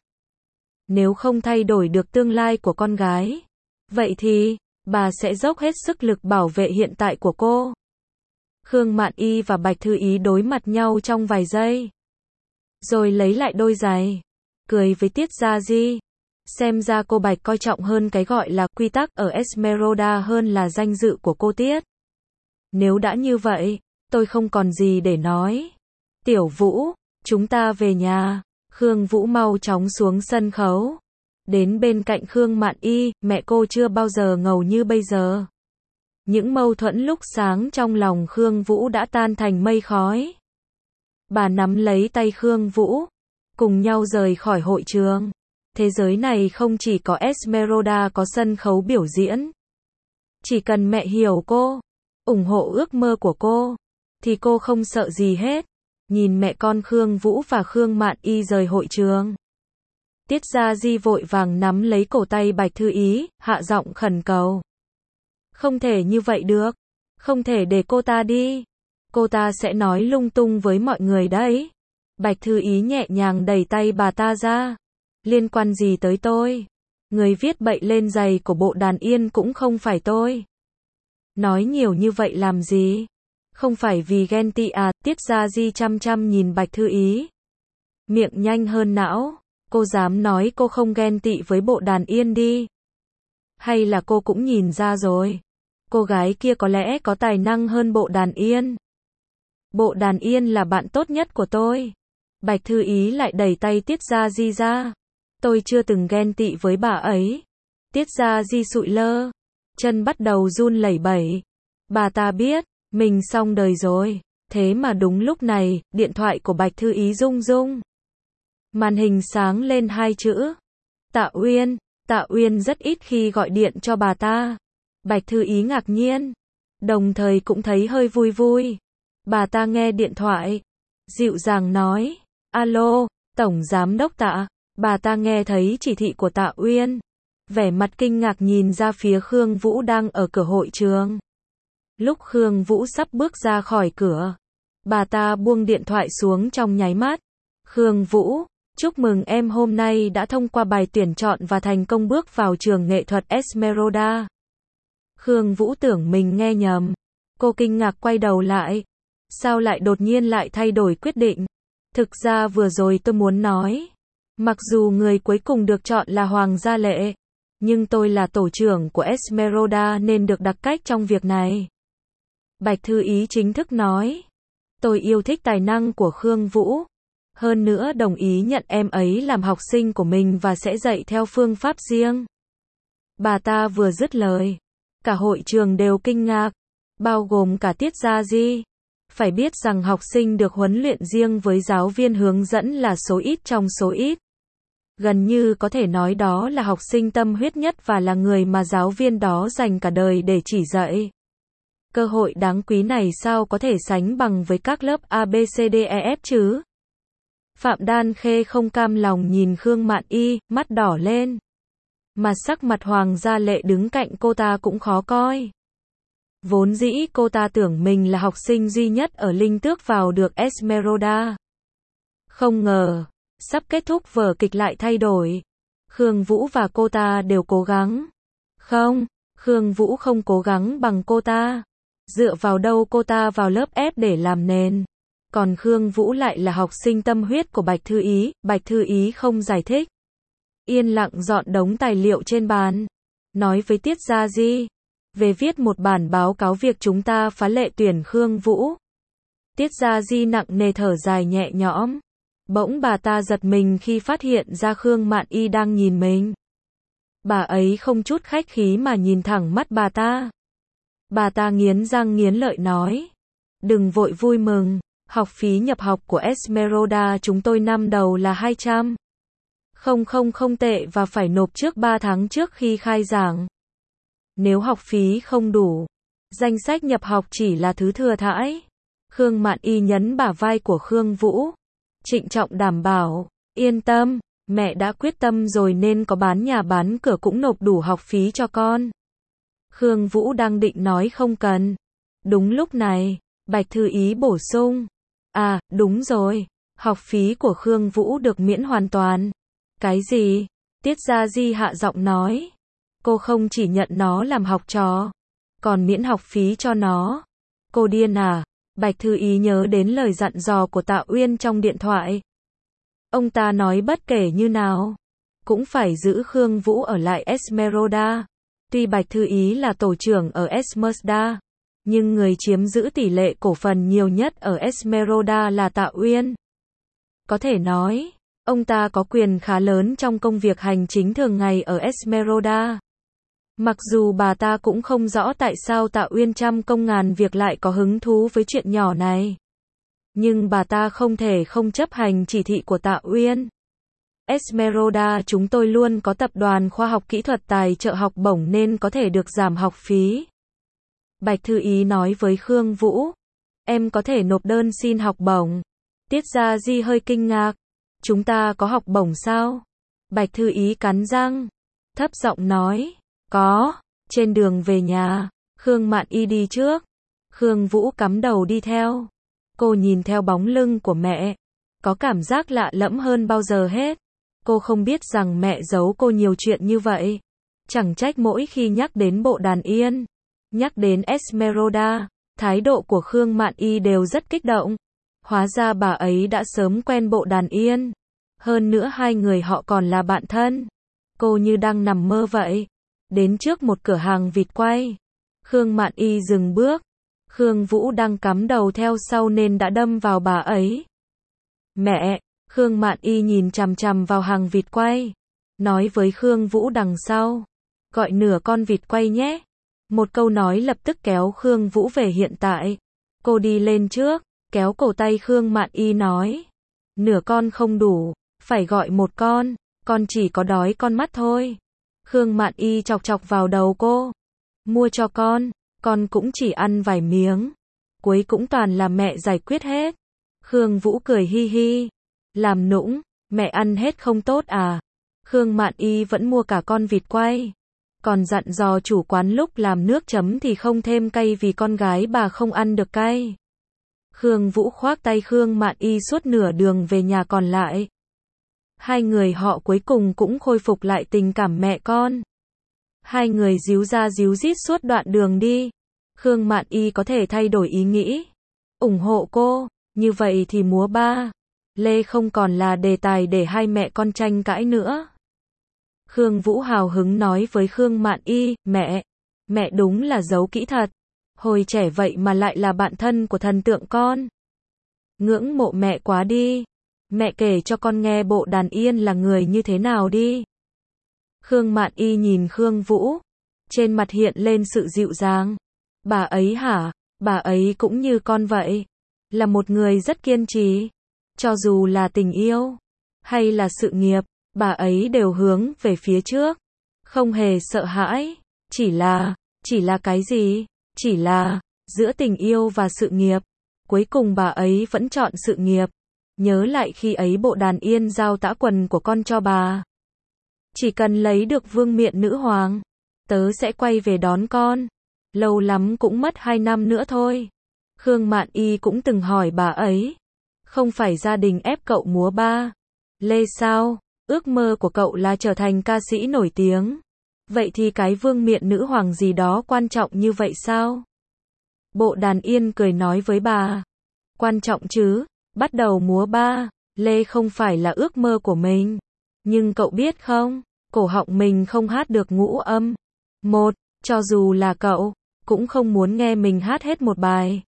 Nếu không thay đổi được tương lai của con gái, vậy thì, bà sẽ dốc hết sức lực bảo vệ hiện tại của cô. Khương Mạn Y và Bạch Thư Ý đối mặt nhau trong vài giây. Rồi lấy lại đôi giày. Cười với Tiết Gia Di. Xem ra cô Bạch coi trọng hơn cái gọi là quy tắc ở Esmeralda hơn là danh dự của cô Tiết. Nếu đã như vậy, tôi không còn gì để nói. Tiểu Vũ, chúng ta về nhà. Khương Vũ mau chóng xuống sân khấu. Đến bên cạnh Khương Mạn Y, mẹ cô chưa bao giờ ngầu như bây giờ. Những mâu thuẫn lúc sáng trong lòng Khương Vũ đã tan thành mây khói. Bà nắm lấy tay Khương Vũ, cùng nhau rời khỏi hội trường. Thế giới này không chỉ có Esmeralda có sân khấu biểu diễn. Chỉ cần mẹ hiểu cô, ủng hộ ước mơ của cô, thì cô không sợ gì hết. Nhìn mẹ con Khương Vũ và Khương Mạn Y rời hội trường. Tiết Gia Di vội vàng nắm lấy cổ tay Bạch Thư Ý, hạ giọng khẩn cầu. Không thể như vậy được. Không thể để cô ta đi. Cô ta sẽ nói lung tung với mọi người đấy. Bạch Thư Ý nhẹ nhàng đẩy tay bà ta ra. Liên quan gì tới tôi? Người viết bậy lên giày của Bộ Đàn Yên cũng không phải tôi. Nói nhiều như vậy làm gì? Không phải vì ghen tị à? Tiết Gia Di chăm chăm nhìn Bạch Thư Ý. Miệng nhanh hơn não. Cô dám nói cô không ghen tị với Bộ Đàn Yên đi. Hay là cô cũng nhìn ra rồi. Cô gái kia có lẽ có tài năng hơn Bộ Đàn Yên. Bộ Đàn Yên là bạn tốt nhất của tôi. Bạch Thư Ý lại đẩy tay Tiết Gia Di ra. Tôi chưa từng ghen tị với bà ấy. Tiết Gia Di sụi lơ. Chân bắt đầu run lẩy bẩy. Bà ta biết, mình xong đời rồi. Thế mà đúng lúc này, điện thoại của Bạch Thư Ý rung rung. Màn hình sáng lên hai chữ. Tạ Uyên. Tạ Uyên rất ít khi gọi điện cho bà ta. Bạch Thư Ý ngạc nhiên. Đồng thời cũng thấy hơi vui vui. Bà ta nghe điện thoại. Dịu dàng nói. Alo, Tổng Giám đốc Tạ. Bà ta nghe thấy chỉ thị của Tạ Uyên. Vẻ mặt kinh ngạc nhìn ra phía Khương Vũ đang ở cửa hội trường. Lúc Khương Vũ sắp bước ra khỏi cửa, bà ta buông điện thoại xuống trong nháy mắt. Khương Vũ, chúc mừng em hôm nay đã thông qua bài tuyển chọn và thành công bước vào trường nghệ thuật Esmeralda. Khương Vũ tưởng mình nghe nhầm. Cô kinh ngạc quay đầu lại. Sao lại đột nhiên lại thay đổi quyết định? Thực ra vừa rồi tôi muốn nói, mặc dù người cuối cùng được chọn là Hoàng Gia Lệ, nhưng tôi là tổ trưởng của Esmeralda nên được đặc cách trong việc này. Bạch Thư Ý chính thức nói, tôi yêu thích tài năng của Khương Vũ. Hơn nữa đồng ý nhận em ấy làm học sinh của mình và sẽ dạy theo phương pháp riêng. Bà ta vừa dứt lời, cả hội trường đều kinh ngạc, bao gồm cả Tiết Gia Di. Phải biết rằng học sinh được huấn luyện riêng với giáo viên hướng dẫn là số ít trong số ít. Gần như có thể nói đó là học sinh tâm huyết nhất và là người mà giáo viên đó dành cả đời để chỉ dạy. Cơ hội đáng quý này sao có thể sánh bằng với các lớp ABCDEF chứ? Phạm Đan Khê không cam lòng nhìn Khương Mạn Y, mắt đỏ lên. Mà sắc mặt Hoàng Gia Lệ đứng cạnh cô ta cũng khó coi. Vốn dĩ cô ta tưởng mình là học sinh duy nhất ở Linh Tước vào được Esmeralda. Không ngờ, sắp kết thúc vở kịch lại thay đổi. Khương Vũ và cô ta đều cố gắng. Không, Khương Vũ không cố gắng bằng cô ta. Dựa vào đâu cô ta vào lớp ép để làm nền. Còn Khương Vũ lại là học sinh tâm huyết của Bạch Thư Ý. Bạch Thư Ý không giải thích. Yên lặng dọn đống tài liệu trên bàn. Nói với Tiết Gia Di. Về viết một bản báo cáo việc chúng ta phá lệ tuyển Khương Vũ. Tiết Gia Di nặng nề thở dài nhẹ nhõm. Bỗng bà ta giật mình khi phát hiện ra Khương Mạn Y đang nhìn mình. Bà ấy không chút khách khí mà nhìn thẳng mắt bà ta. Bà ta nghiến răng nghiến lợi nói. Đừng vội vui mừng, học phí nhập học của Esmeralda chúng tôi năm đầu là 200. Không tệ và phải nộp trước 3 tháng trước khi khai giảng. Nếu học phí không đủ, danh sách nhập học chỉ là thứ thừa thãi. Khương Mạn Y nhấn bả vai của Khương Vũ. Trịnh trọng đảm bảo, yên tâm, mẹ đã quyết tâm rồi nên có bán nhà bán cửa cũng nộp đủ học phí cho con. Khương Vũ đang định nói không cần. Đúng lúc này, Bạch Thư Ý bổ sung. À, đúng rồi, học phí của Khương Vũ được miễn hoàn toàn. Cái gì? Tiết Gia Di hạ giọng nói. Cô không chỉ nhận nó làm học trò, còn miễn học phí cho nó. Cô điên à? Bạch Thư Ý nhớ đến lời dặn dò của Tạ Uyên trong điện thoại. Ông ta nói bất kể như nào, cũng phải giữ Khương Vũ ở lại Esmeralda. Tuy Bạch Thư Ý là tổ trưởng ở Esmeralda, nhưng người chiếm giữ tỷ lệ cổ phần nhiều nhất ở Esmeralda là Tạ Uyên. Có thể nói, ông ta có quyền khá lớn trong công việc hành chính thường ngày ở Esmeralda. Mặc dù bà ta cũng không rõ tại sao Tạ Uyên trăm công ngàn việc lại có hứng thú với chuyện nhỏ này. Nhưng bà ta không thể không chấp hành chỉ thị của Tạ Uyên. Esmeralda chúng tôi luôn có tập đoàn khoa học kỹ thuật tài trợ học bổng nên có thể được giảm học phí. Bạch Thư Ý nói với Khương Vũ. Em có thể nộp đơn xin học bổng. Tiết Gia Di hơi kinh ngạc. Chúng ta có học bổng sao? Bạch Thư Ý cắn răng. Thấp giọng nói. Có. Trên đường về nhà, Khương Mạn Y đi trước. Khương Vũ cắm đầu đi theo. Cô nhìn theo bóng lưng của mẹ. Có cảm giác lạ lẫm hơn bao giờ hết. Cô không biết rằng mẹ giấu cô nhiều chuyện như vậy. Chẳng trách mỗi khi nhắc đến bộ đàn yên, nhắc đến Esmeralda, thái độ của Khương Mạn Y đều rất kích động. Hóa ra bà ấy đã sớm quen bộ đàn yên. Hơn nữa hai người họ còn là bạn thân. Cô như đang nằm mơ vậy. Đến trước một cửa hàng vịt quay. Khương Mạn Y dừng bước. Khương Vũ đang cắm đầu theo sau nên đã đâm vào bà ấy. Mẹ! Khương Mạn Y nhìn chằm chằm vào hàng vịt quay. Nói với Khương Vũ đằng sau. Gọi nửa con vịt quay nhé. Một câu nói lập tức kéo Khương Vũ về hiện tại. Cô đi lên trước, kéo cổ tay Khương Mạn Y nói. Nửa con không đủ, phải gọi một con chỉ có đói con mắt thôi. Khương Mạn Y chọc chọc vào đầu cô. Mua cho con cũng chỉ ăn vài miếng. Cuối cũng toàn là mẹ giải quyết hết. Khương Vũ cười hi hi. Làm nũng, mẹ ăn hết không tốt à? Khương Mạn Y vẫn mua cả con vịt quay. Còn dặn dò chủ quán lúc làm nước chấm thì không thêm cay vì con gái bà không ăn được cay. Khương Vũ khoác tay Khương Mạn Y suốt nửa đường về nhà còn lại. Hai người họ cuối cùng cũng khôi phục lại tình cảm mẹ con. Hai người díu ra díu dít suốt đoạn đường đi. Khương Mạn Y có thể thay đổi ý nghĩ. ủng hộ cô, như vậy thì múa ba lê không còn là đề tài để hai mẹ con tranh cãi nữa. Khương Vũ hào hứng nói với Khương Mạn Y, mẹ đúng là giấu kỹ thật. Hồi trẻ vậy mà lại là bạn thân của thần tượng con. Ngưỡng mộ mẹ quá đi. Mẹ kể cho con nghe Bộ Đàn Yên là người như thế nào đi. Khương Mạn Y nhìn Khương Vũ, trên mặt hiện lên sự dịu dàng. Bà ấy hả? Bà ấy cũng như con vậy. Là một người rất kiên trì. Cho dù là tình yêu, hay là sự nghiệp, bà ấy đều hướng về phía trước. Không hề sợ hãi. Chỉ là cái gì? Chỉ là, giữa tình yêu và sự nghiệp. Cuối cùng bà ấy vẫn chọn sự nghiệp. Nhớ lại khi ấy Bộ Đàn Yên giao tã quần của con cho bà. Chỉ cần lấy được vương miện nữ hoàng, tớ sẽ quay về đón con. Lâu lắm cũng mất 2 năm nữa thôi. Khương Mạn Y cũng từng hỏi bà ấy. Không phải gia đình ép cậu múa ba lê sao? Ước mơ của cậu là trở thành ca sĩ nổi tiếng. Vậy thì cái vương miện nữ hoàng gì đó quan trọng như vậy sao? Bộ Đàn Yên cười nói với bà. Quan trọng chứ, bắt đầu múa ba lê không phải là ước mơ của mình. Nhưng cậu biết không, cổ họng mình không hát được ngũ âm. Cho dù là cậu, cũng không muốn nghe mình hát hết một bài.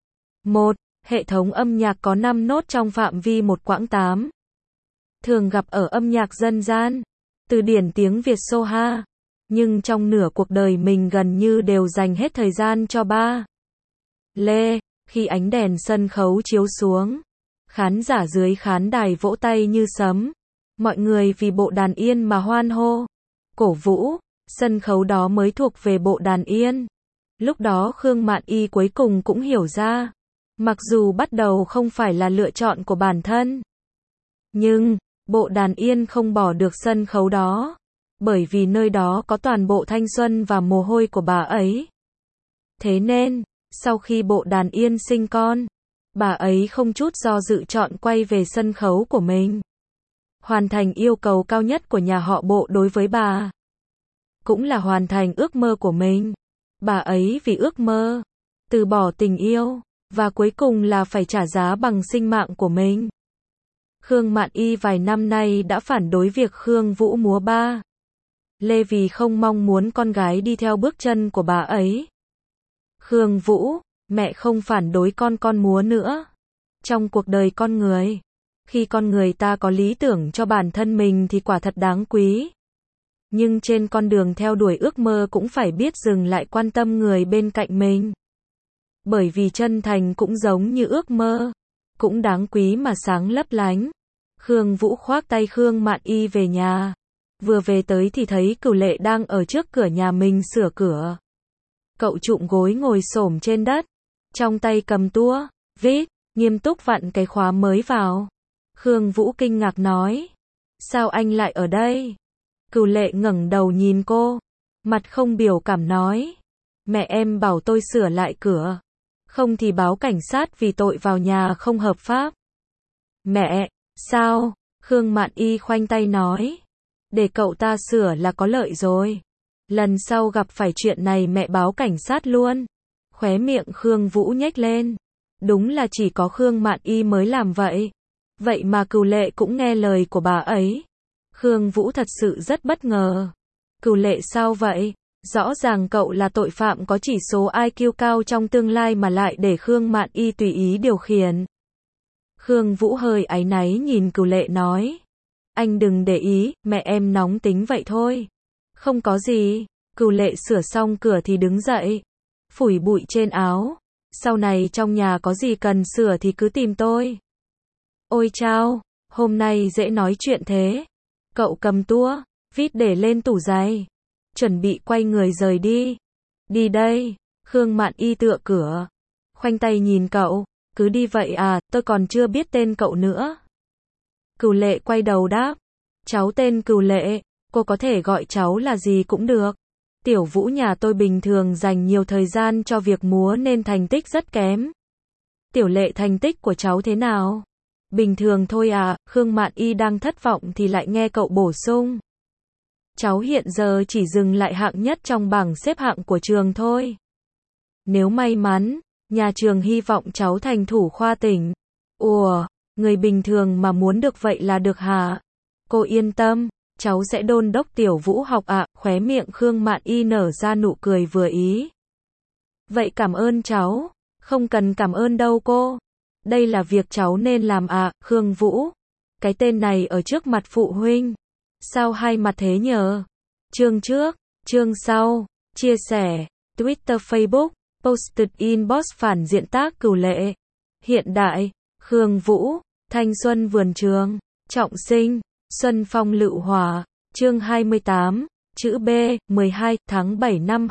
Hệ thống âm nhạc có 5 nốt trong phạm vi một quãng 8. Thường gặp ở âm nhạc dân gian, từ điển tiếng Việt Soha. Nhưng trong nửa cuộc đời mình gần như đều dành hết thời gian cho ba lê. Khi ánh đèn sân khấu chiếu xuống, khán giả dưới khán đài vỗ tay như sấm. Mọi người vì Bộ Đàn Yên mà hoan hô, cổ vũ, sân khấu đó mới thuộc về Bộ Đàn Yên. Lúc đó Khương Mạn Y cuối cùng cũng hiểu ra, mặc dù bắt đầu không phải là lựa chọn của bản thân, nhưng Bộ Đàn Yên không bỏ được sân khấu đó, bởi vì nơi đó có toàn bộ thanh xuân và mồ hôi của bà ấy. Thế nên, sau khi Bộ Đàn Yên sinh con, bà ấy không chút do dự chọn quay về sân khấu của mình. Hoàn thành yêu cầu cao nhất của nhà họ Bộ đối với bà. Cũng là hoàn thành ước mơ của mình. Bà ấy vì ước mơ, từ bỏ tình yêu, và cuối cùng là phải trả giá bằng sinh mạng của mình. Khương Mạn Y vài năm nay đã phản đối việc Khương Vũ múa ba lê vì không mong muốn con gái đi theo bước chân của bà ấy. Khương Vũ, mẹ không phản đối con múa nữa. Trong cuộc đời con người, khi con người ta có lý tưởng cho bản thân mình thì quả thật đáng quý. Nhưng trên con đường theo đuổi ước mơ cũng phải biết dừng lại quan tâm người bên cạnh mình. Bởi vì chân thành cũng giống như ước mơ, cũng đáng quý mà sáng lấp lánh. Khương Vũ khoác tay Khương Mạn Y về nhà. Vừa về tới thì thấy Cửu Lệ đang ở trước cửa nhà mình sửa cửa. Cậu trụm gối ngồi xổm trên đất, trong tay cầm tua vít, nghiêm túc vặn cái khóa mới vào. Khương Vũ kinh ngạc nói, sao anh lại ở đây? Cửu Lệ ngẩng đầu nhìn cô, mặt không biểu cảm nói, mẹ em bảo tôi sửa lại cửa, không thì báo cảnh sát vì tội vào nhà không hợp pháp. Mẹ, sao? Khương Mạn Y khoanh tay nói, để cậu ta sửa là có lợi rồi. Lần sau gặp phải chuyện này mẹ báo cảnh sát luôn. Khóe miệng Khương Vũ nhếch lên. Đúng là chỉ có Khương Mạn Y mới làm vậy. Vậy mà Cửu Lệ cũng nghe lời của bà ấy. Khương Vũ thật sự rất bất ngờ. Cửu Lệ sao vậy? Rõ ràng cậu là tội phạm có chỉ số IQ cao trong tương lai mà lại để Khương Mạn Y tùy ý điều khiển. Khương Vũ hơi áy náy nhìn Cửu Lệ nói, anh đừng để ý, mẹ em nóng tính vậy thôi. Không có gì. Cửu Lệ sửa xong cửa thì đứng dậy, phủi bụi trên áo. Sau này trong nhà có gì cần sửa thì cứ tìm tôi. Ôi chao, hôm nay dễ nói chuyện thế. Cậu cầm tua vít để lên tủ giày, chuẩn bị quay người rời đi. Đi đây. Khương Mạn Y tựa cửa, khoanh tay nhìn cậu. Cứ đi vậy à, tôi còn chưa biết tên cậu nữa. Cửu Lệ quay đầu đáp, cháu tên Cửu Lệ, cô có thể gọi cháu là gì cũng được. Tiểu Vũ nhà tôi bình thường dành nhiều thời gian cho việc múa nên thành tích rất kém. Tiểu Lệ thành tích của cháu thế nào? Bình thường thôi à. Khương Mạn Y đang thất vọng thì lại nghe cậu bổ sung, cháu hiện giờ chỉ dừng lại hạng nhất trong bảng xếp hạng của trường thôi. Nếu may mắn, Nhà trường hy vọng cháu thành thủ khoa tỉnh. Ủa, người bình thường mà muốn được vậy là được hả? Cô yên tâm, cháu sẽ đôn đốc Tiểu Vũ học ạ. Khóe miệng Khương Mạn Y nở ra nụ cười vừa ý. Vậy cảm ơn cháu. Không cần cảm ơn đâu cô. Đây là việc cháu nên làm ạ. Khương Vũ, cái tên này ở trước mặt phụ huynh. Sao hai mặt thế nhờ? Chương trước, chương sau, chia sẻ, Twitter Facebook, posted inbox phản diện tác cửu lệ. Hiện đại, Khương Vũ, thanh xuân vườn trường, trọng sinh, xuân phong lựu hỏa, chương 28, chữ B, 12 tháng 7 năm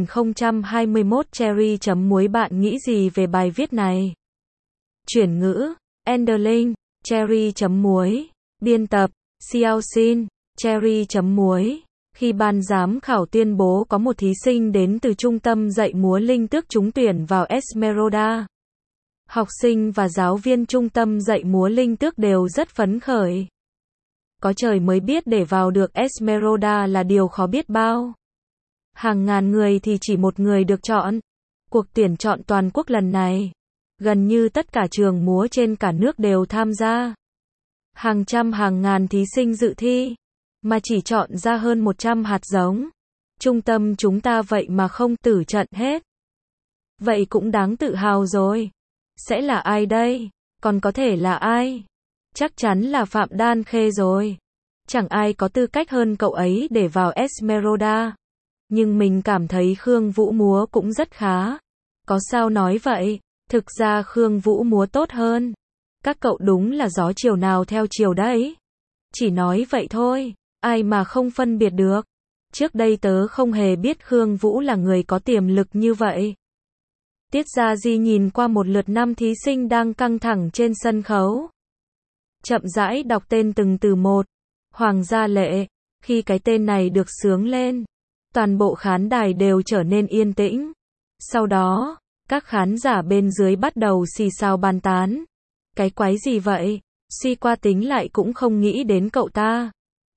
2021 Cherry chấm muối bạn nghĩ gì về bài viết này? Chuyển ngữ, Enderlin, Cherry chấm muối, biên tập, Xiao Xin, Cherry chấm muối. Khi ban giám khảo tuyên bố có một thí sinh đến từ trung tâm dạy múa Linh Tước trúng tuyển vào Esmeralda, học sinh và giáo viên trung tâm dạy múa Linh Tước đều rất phấn khởi. Có trời mới biết để vào được Esmeralda là điều khó biết bao. Hàng ngàn người thì chỉ một người được chọn. Cuộc tuyển chọn toàn quốc lần này, gần như tất cả trường múa trên cả nước đều tham gia. Hàng trăm hàng ngàn thí sinh dự thi, mà chỉ chọn ra hơn 100 hạt giống. Trung tâm chúng ta vậy mà không tử trận hết. Vậy cũng đáng tự hào rồi. Sẽ là ai đây? Còn có thể là ai? Chắc chắn là Phạm Đan Khê rồi. Chẳng ai có tư cách hơn cậu ấy để vào Esmeralda. Nhưng mình cảm thấy Khương Vũ múa cũng rất khá. Có sao nói vậy? Thực ra Khương Vũ múa tốt hơn. Các cậu đúng là gió chiều nào theo chiều đấy. Chỉ nói vậy thôi, ai mà không phân biệt được. Trước đây tớ không hề biết Khương Vũ là người có tiềm lực như vậy. Tiết Gia Di nhìn qua một lượt năm thí sinh đang căng thẳng trên sân khấu. Chậm rãi đọc tên từng từ một. Hoàng Gia Lệ. Khi cái tên này được xướng lên, toàn bộ khán đài đều trở nên yên tĩnh. Sau đó, các khán giả bên dưới bắt đầu xì xào bàn tán. Cái quái gì vậy? Suy qua tính lại cũng không nghĩ đến cậu ta.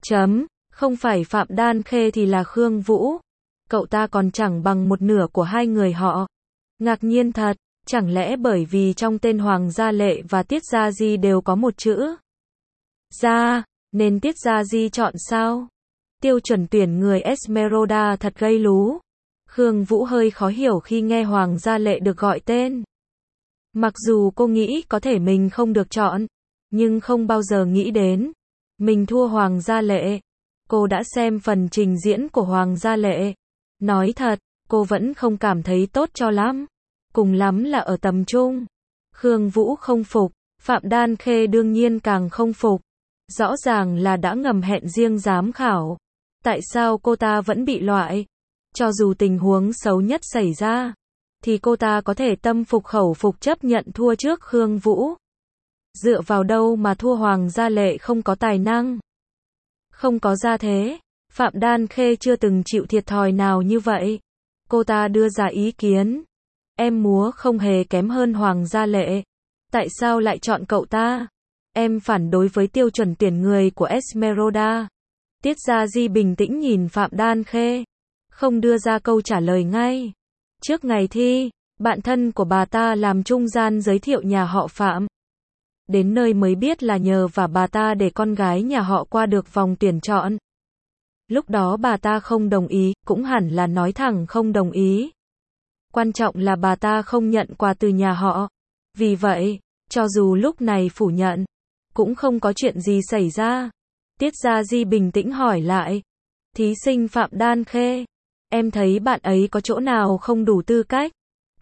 Không phải Phạm Đan Khê thì là Khương Vũ. Cậu ta còn chẳng bằng một nửa của hai người họ. Ngạc nhiên thật, chẳng lẽ bởi vì trong tên Hoàng Gia Lệ và Tiết Gia Di đều có một chữ Gia, nên Tiết Gia Di chọn sao? Tiêu chuẩn tuyển người Esmeralda thật gây lú. Khương Vũ hơi khó hiểu khi nghe Hoàng Gia Lệ được gọi tên. Mặc dù cô nghĩ có thể mình không được chọn, nhưng không bao giờ nghĩ đến mình thua Hoàng Gia Lệ. Cô đã xem phần trình diễn của Hoàng Gia Lệ. Nói thật, cô vẫn không cảm thấy tốt cho lắm. Cùng lắm là ở tầm trung. Khương Vũ không phục, Phạm Đan Khê đương nhiên càng không phục. Rõ ràng là đã ngầm hẹn riêng giám khảo. Tại sao cô ta vẫn bị loại? Cho dù tình huống xấu nhất xảy ra, thì cô ta có thể tâm phục khẩu phục chấp nhận thua trước Khương Vũ. Dựa vào đâu mà thua Hoàng Gia Lệ không có tài năng? Không có gia thế. Phạm Đan Khê chưa từng chịu thiệt thòi nào như vậy. Cô ta đưa ra ý kiến. Em múa không hề kém hơn Hoàng Gia Lệ. Tại sao lại chọn cậu ta? Em phản đối với tiêu chuẩn tuyển người của Esmeralda. Tiết Gia Di bình tĩnh nhìn Phạm Đan Khê, không đưa ra câu trả lời ngay. Trước ngày thi, bạn thân của bà ta làm trung gian giới thiệu nhà họ Phạm. Đến nơi mới biết là nhờ và bà ta để con gái nhà họ qua được vòng tuyển chọn. Lúc đó bà ta không đồng ý, cũng hẳn là nói thẳng không đồng ý. Quan trọng là bà ta không nhận quà từ nhà họ. Vì vậy, cho dù lúc này phủ nhận, cũng không có chuyện gì xảy ra. Tiết Gia Di bình tĩnh hỏi lại. Thí sinh Phạm Đan Khê, em thấy bạn ấy có chỗ nào không đủ tư cách?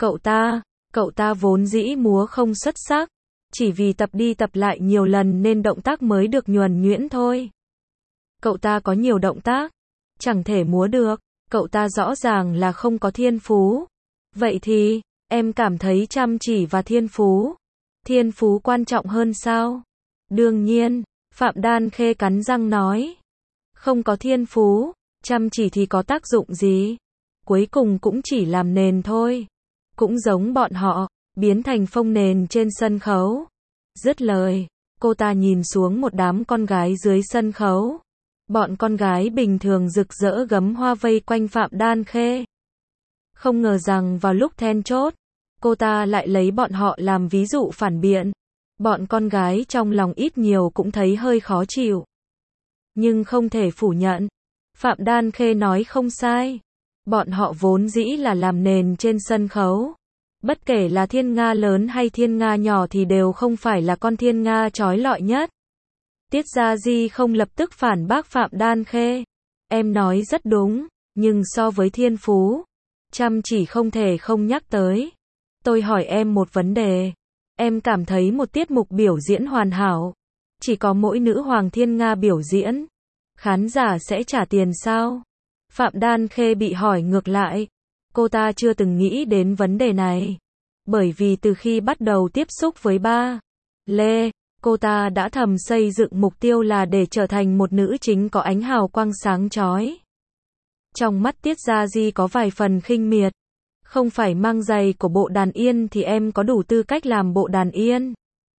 Cậu ta vốn dĩ múa không xuất sắc. Chỉ vì tập đi tập lại nhiều lần nên động tác mới được nhuần nhuyễn thôi. Cậu ta có nhiều động tác, chẳng thể múa được. Cậu ta rõ ràng là không có thiên phú. Vậy thì, em cảm thấy chăm chỉ và thiên phú. Thiên phú quan trọng hơn sao? Đương nhiên, Phạm Đan Khê cắn răng nói. Không có thiên phú, chăm chỉ thì có tác dụng gì? Cuối cùng cũng chỉ làm nền thôi. Cũng giống bọn họ, biến thành phông nền trên sân khấu. Dứt lời, cô ta nhìn xuống một đám con gái dưới sân khấu. Bọn con gái bình thường rực rỡ gấm hoa vây quanh Phạm Đan Khê. Không ngờ rằng vào lúc then chốt, Cô ta lại lấy bọn họ làm ví dụ phản biện. Bọn con gái trong lòng ít nhiều cũng thấy hơi khó chịu. Nhưng không thể phủ nhận. Phạm Đan Khê nói không sai. Bọn họ vốn dĩ là làm nền trên sân khấu. Bất kể là thiên nga lớn hay thiên nga nhỏ thì đều không phải là con thiên nga chói lọi nhất. Tiết Gia Di không lập tức phản bác Phạm Đan Khê. Em nói rất đúng, nhưng so với thiên phú, chăm chỉ không thể không nhắc tới. Tôi hỏi em một vấn đề. Em cảm thấy một tiết mục biểu diễn hoàn hảo, chỉ có mỗi nữ hoàng thiên nga biểu diễn, khán giả sẽ trả tiền sao? Phạm Đan Khê bị hỏi ngược lại. Cô ta chưa từng nghĩ đến vấn đề này. Bởi vì từ khi bắt đầu tiếp xúc với ba Lê, cô ta đã thầm xây dựng mục tiêu là để trở thành một nữ chính có ánh hào quang sáng chói. Trong mắt Tiết Gia Di có vài phần khinh miệt. Không phải mang giày của bộ đàn yên thì em có đủ tư cách làm bộ đàn yên.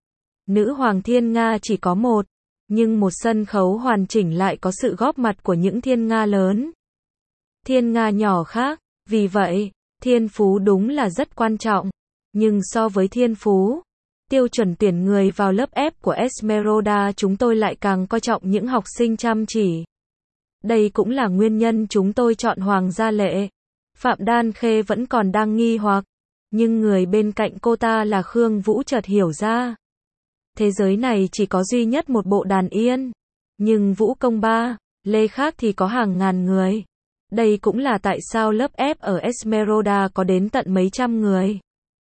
Nữ hoàng thiên nga chỉ có một, nhưng một sân khấu hoàn chỉnh lại có sự góp mặt của những thiên nga lớn. Thiên nga nhỏ khác, vì vậy, thiên phú đúng là rất quan trọng. Nhưng so với thiên phú, tiêu chuẩn tuyển người vào lớp F của Esmeralda chúng tôi lại càng coi trọng những học sinh chăm chỉ. Đây cũng là nguyên nhân chúng tôi chọn Hoàng Gia Lệ. Phạm Đan Khê vẫn còn đang nghi hoặc, nhưng người bên cạnh cô ta là Khương Vũ chợt hiểu ra. Thế giới này chỉ có duy nhất một bộ đàn yên, nhưng vũ công ba Lê khác thì có hàng ngàn người. Đây cũng là tại sao lớp F ở Esmeralda có đến tận mấy trăm người,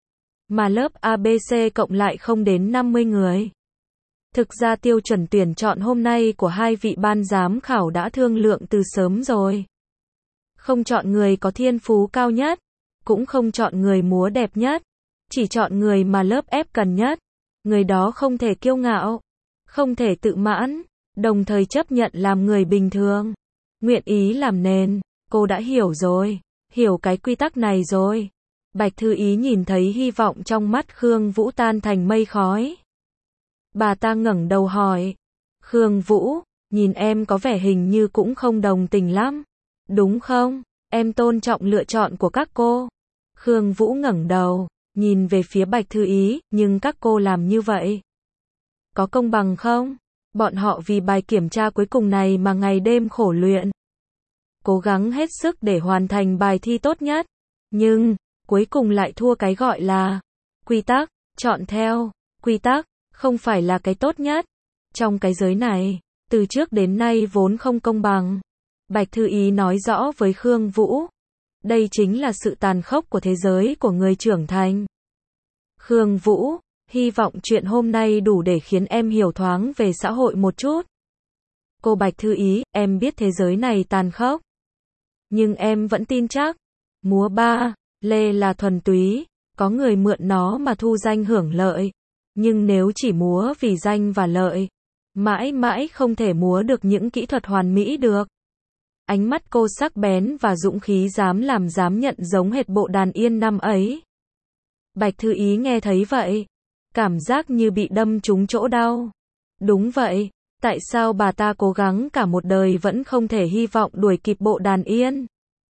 mà lớp ABC cộng lại không đến 50 người. Thực ra tiêu chuẩn tuyển chọn hôm nay của hai vị ban giám khảo đã thương lượng từ sớm rồi. Không chọn người có thiên phú cao nhất, cũng không chọn người múa đẹp nhất, chỉ chọn người mà lớp F cần nhất. Người đó không thể kiêu ngạo, không thể tự mãn, đồng thời chấp nhận làm người bình thường, nguyện ý làm nền. Cô đã hiểu rồi, hiểu cái quy tắc này rồi. Bạch Thư Ý nhìn thấy hy vọng trong mắt Khương Vũ tan thành mây khói. Bà ta ngẩng đầu hỏi, Khương Vũ, nhìn em có vẻ hình như cũng không đồng tình lắm, đúng không? Em tôn trọng lựa chọn của các cô. Khương Vũ ngẩng đầu, nhìn về phía Bạch Thư Ý, nhưng các cô làm như vậy, có công bằng không? Bọn họ vì bài kiểm tra cuối cùng này mà ngày đêm khổ luyện, cố gắng hết sức để hoàn thành bài thi tốt nhất, nhưng cuối cùng lại thua cái gọi là quy tắc, chọn theo quy tắc, không phải là cái tốt nhất. Trong cái giới này, từ trước đến nay vốn không công bằng. Bạch Thư Ý nói rõ với Khương Vũ. Đây chính là sự tàn khốc của thế giới của người trưởng thành. Khương Vũ, hy vọng chuyện hôm nay đủ để khiến em hiểu thoáng về xã hội một chút. Cô Bạch Thư Ý, em biết thế giới này tàn khốc, nhưng em vẫn tin chắc, múa ba Lê là thuần túy, có người mượn nó mà thu danh hưởng lợi. Nhưng nếu chỉ múa vì danh và lợi, mãi mãi không thể múa được những kỹ thuật hoàn mỹ được. Ánh mắt cô sắc bén và dũng khí dám làm dám nhận giống hệt bộ đàn yên năm ấy. Bạch Thư Ý nghe thấy vậy, cảm giác như bị đâm trúng chỗ đau. Đúng vậy, tại sao bà ta cố gắng cả một đời vẫn không thể hy vọng đuổi kịp bộ đàn yên?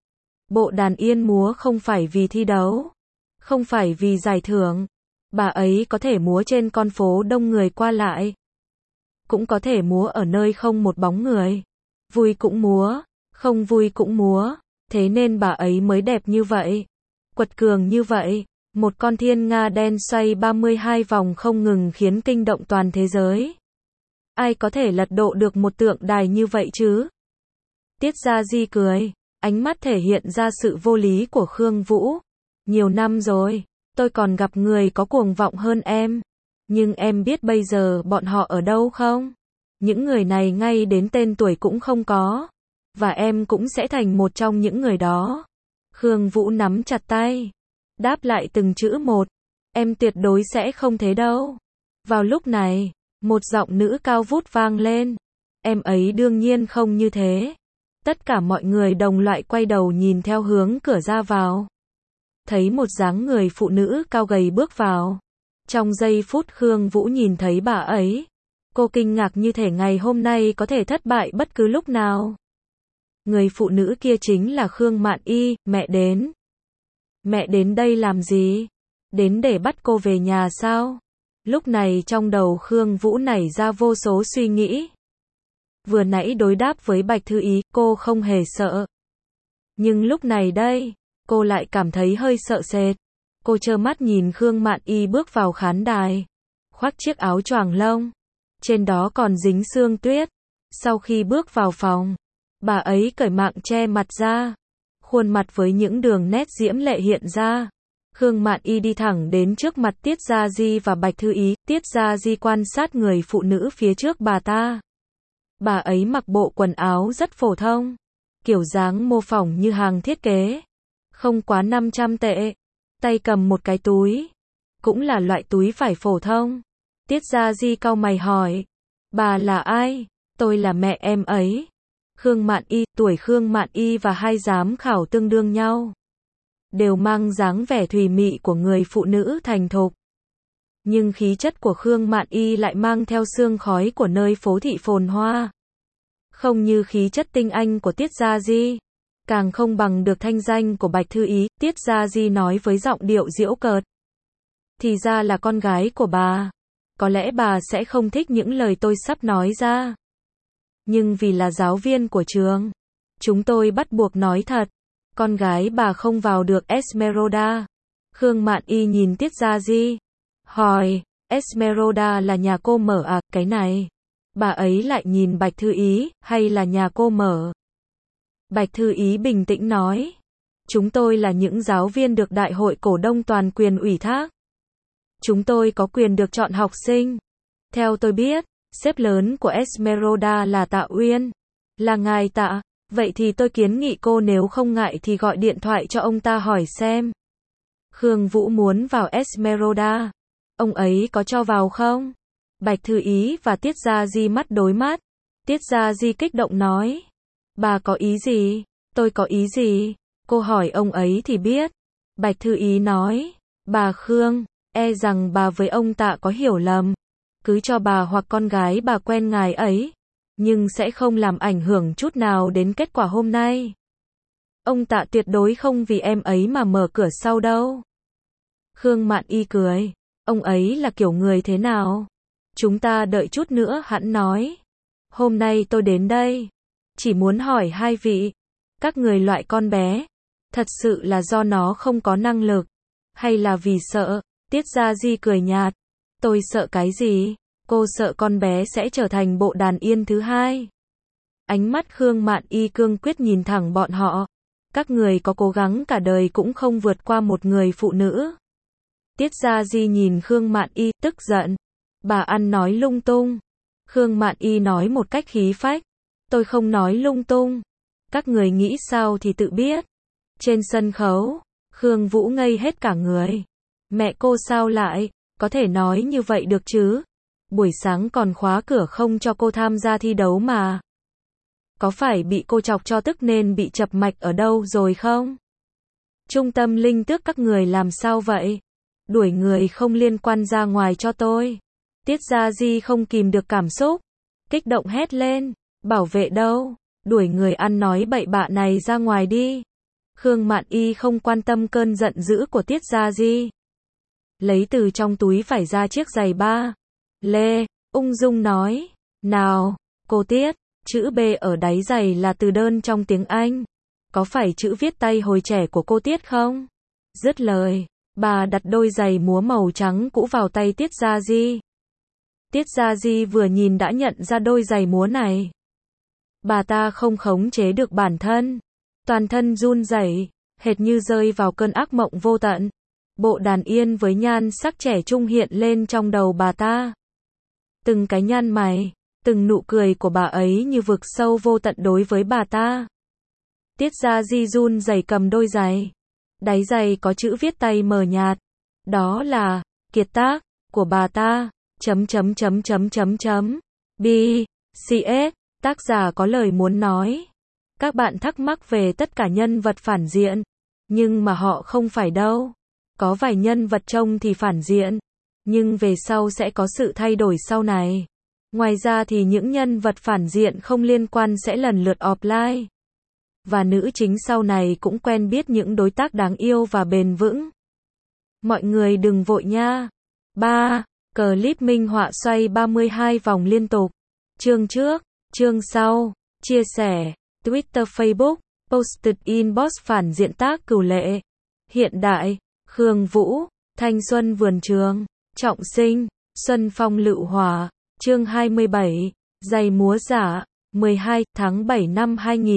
Bộ đàn yên múa không phải vì thi đấu, không phải vì giải thưởng. Bà ấy có thể múa trên con phố đông người qua lại, cũng có thể múa ở nơi không một bóng người. Vui cũng múa, không vui cũng múa, thế nên bà ấy mới đẹp như vậy, quật cường như vậy. Một con thiên nga đen xoay 32 vòng không ngừng khiến kinh động toàn thế giới. Ai có thể lật đổ được một tượng đài như vậy chứ? Tiết Gia Di cười, ánh mắt thể hiện ra sự vô lý của Khương Vũ. Nhiều năm rồi, tôi còn gặp người có cuồng vọng hơn em. Nhưng em biết bây giờ bọn họ ở đâu không? Những người này ngay đến tên tuổi cũng không có. Và em cũng sẽ thành một trong những người đó. Khương Vũ nắm chặt tay, đáp lại từng chữ một. Em tuyệt đối sẽ không thế đâu. Vào lúc này, một giọng nữ cao vút vang lên. Em ấy đương nhiên không như thế. Tất cả mọi người đồng loạt quay đầu nhìn theo hướng cửa ra vào. Thấy một dáng người phụ nữ cao gầy bước vào. Trong giây phút Khương Vũ nhìn thấy bà ấy, cô kinh ngạc như thể ngày hôm nay có thể thất bại bất cứ lúc nào. Người phụ nữ kia chính là Khương Mạn Y. Mẹ đến. Mẹ đến đây làm gì? Đến để bắt cô về nhà sao? Lúc này trong đầu Khương Vũ nảy ra vô số suy nghĩ. Vừa nãy đối đáp với Bạch Thư Ý, cô không hề sợ. Nhưng lúc này đây, cô lại cảm thấy hơi sợ sệt. Cô trơ mắt nhìn Khương Mạn Y bước vào khán đài, khoác chiếc áo choàng lông, trên đó còn dính sương tuyết. Sau khi bước vào phòng, bà ấy cởi mạng che mặt ra, khuôn mặt với những đường nét diễm lệ hiện ra. Khương Mạn Y đi thẳng đến trước mặt Tiết Gia Di và Bạch Thư Ý. Tiết Gia Di quan sát người phụ nữ phía trước bà ta. Bà ấy mặc bộ quần áo rất phổ thông, kiểu dáng mô phỏng như hàng thiết kế, không quá 500 tệ. Tay cầm một cái túi, cũng là loại túi vải phổ thông. Tiết Gia Di cau mày hỏi, bà là ai? Tôi là mẹ em ấy. Khương Mạn Y, tuổi Khương Mạn Y và hai giám khảo tương đương nhau, đều mang dáng vẻ thùy mị của người phụ nữ thành thục. Nhưng khí chất của Khương Mạn Y lại mang theo sương khói của nơi phố thị phồn hoa. Không như khí chất tinh anh của Tiết Gia Di, càng không bằng được thanh danh của Bạch Thư Ý. Tiết Gia Di nói với giọng điệu giễu cợt. Thì ra là con gái của bà. Có lẽ bà sẽ không thích những lời tôi sắp nói ra. Nhưng vì là giáo viên của trường, chúng tôi bắt buộc nói thật. Con gái bà không vào được Esmeralda. Khương Mạn Y nhìn Tiết Gia Di, hỏi, Esmeralda là nhà cô mở à? Cái này. Bà ấy lại nhìn Bạch Thư Ý, hay là nhà cô mở? Bạch Thư Ý bình tĩnh nói, chúng tôi là những giáo viên được Đại hội cổ đông toàn quyền ủy thác. Chúng tôi có quyền được chọn học sinh. Theo tôi biết, sếp lớn của Esmeralda là Tạ Uyên. Là ngài Tạ? Vậy thì tôi kiến nghị cô nếu không ngại thì gọi điện thoại cho ông ta hỏi xem. Khương Vũ muốn vào Esmeralda. Ông ấy có cho vào không? Bạch Thư Ý và Tiết Gia Di mắt đối mắt. Tiết Gia Di kích động nói. Bà có ý gì? Tôi có ý gì? Cô hỏi ông ấy thì biết. Bạch Thư Ý nói. Bà Khương, e rằng bà với ông Tạ có hiểu lầm. Cứ cho bà hoặc con gái bà quen ngài ấy. Nhưng sẽ không làm ảnh hưởng chút nào đến kết quả hôm nay. Ông Tạ tuyệt đối không vì em ấy mà mở cửa sau đâu. Khương Mạn Y cười. Ông ấy là kiểu người thế nào? Chúng ta đợi chút nữa hẵng nói. Hôm nay tôi đến đây, chỉ muốn hỏi hai vị. Các người loại con bé, thật sự là do nó không có năng lực, hay là vì sợ? Tiết Gia Di cười nhạt. Tôi sợ cái gì? Cô sợ con bé sẽ trở thành bộ đàn yên thứ hai. Ánh mắt Khương Mạn Y cương quyết nhìn thẳng bọn họ. Các người có cố gắng cả đời cũng không vượt qua một người phụ nữ. Tiết Gia Di nhìn Khương Mạn Y, tức giận. Bà ăn nói lung tung. Khương Mạn Y nói một cách khí phách. Tôi không nói lung tung. Các người nghĩ sao thì tự biết. Trên sân khấu, Khương Vũ ngây hết cả người. Mẹ cô sao lại, có thể nói như vậy được chứ? Buổi sáng còn khóa cửa không cho cô tham gia thi đấu mà. Có phải bị cô chọc cho tức nên bị chập mạch ở đâu rồi không? Trung tâm linh tước các người làm sao vậy? Đuổi người không liên quan ra ngoài cho tôi. Tiết Gia Di không kìm được cảm xúc, kích động hét lên. Bảo vệ đâu? Đuổi người ăn nói bậy bạ này ra ngoài đi. Khương Mạn Y không quan tâm cơn giận dữ của Tiết Gia Di. Lấy từ trong túi vải ra chiếc giày ba lê, ung dung nói. Nào, cô Tiết, chữ B ở đáy giày là từ đơn trong tiếng Anh. Có phải chữ viết tay hồi trẻ của cô Tiết không? Dứt lời, bà đặt đôi giày múa màu trắng cũ vào tay Tiết Gia Di. Tiết Gia Di vừa nhìn đã nhận ra đôi giày múa này. Bà ta không khống chế được bản thân. Toàn thân run rẩy, hệt như rơi vào cơn ác mộng vô tận. Bộ đàn yên với nhan sắc trẻ trung hiện lên trong đầu bà ta. Từng cái nhăn mày, từng nụ cười của bà ấy như vực sâu vô tận đối với bà ta. Tiết Gia Di run rẩy cầm đôi giày. Đáy giày có chữ viết tay mờ nhạt. Đó là kiệt tác của bà ta. B. C.S. Tác giả có lời muốn nói. Các bạn thắc mắc về tất cả nhân vật phản diện. Nhưng mà họ không phải đâu. Có vài nhân vật trông thì phản diện. Nhưng về sau sẽ có sự thay đổi sau này. Ngoài ra thì những nhân vật phản diện không liên quan sẽ lần lượt offline. Và nữ chính sau này cũng quen biết những đối tác đáng yêu và bền vững. Mọi người đừng vội nha. 3. Clip minh họa xoay 32 vòng liên tục. Chương trước, chương sau, chia sẻ, Twitter Facebook, posted inbox phản diện tác cửu lệ. Hiện đại, Khương Vũ, thanh xuân vườn trường, trọng sinh, xuân phong lựu hỏa, chương 27, giày múa giả, 12 tháng 7 năm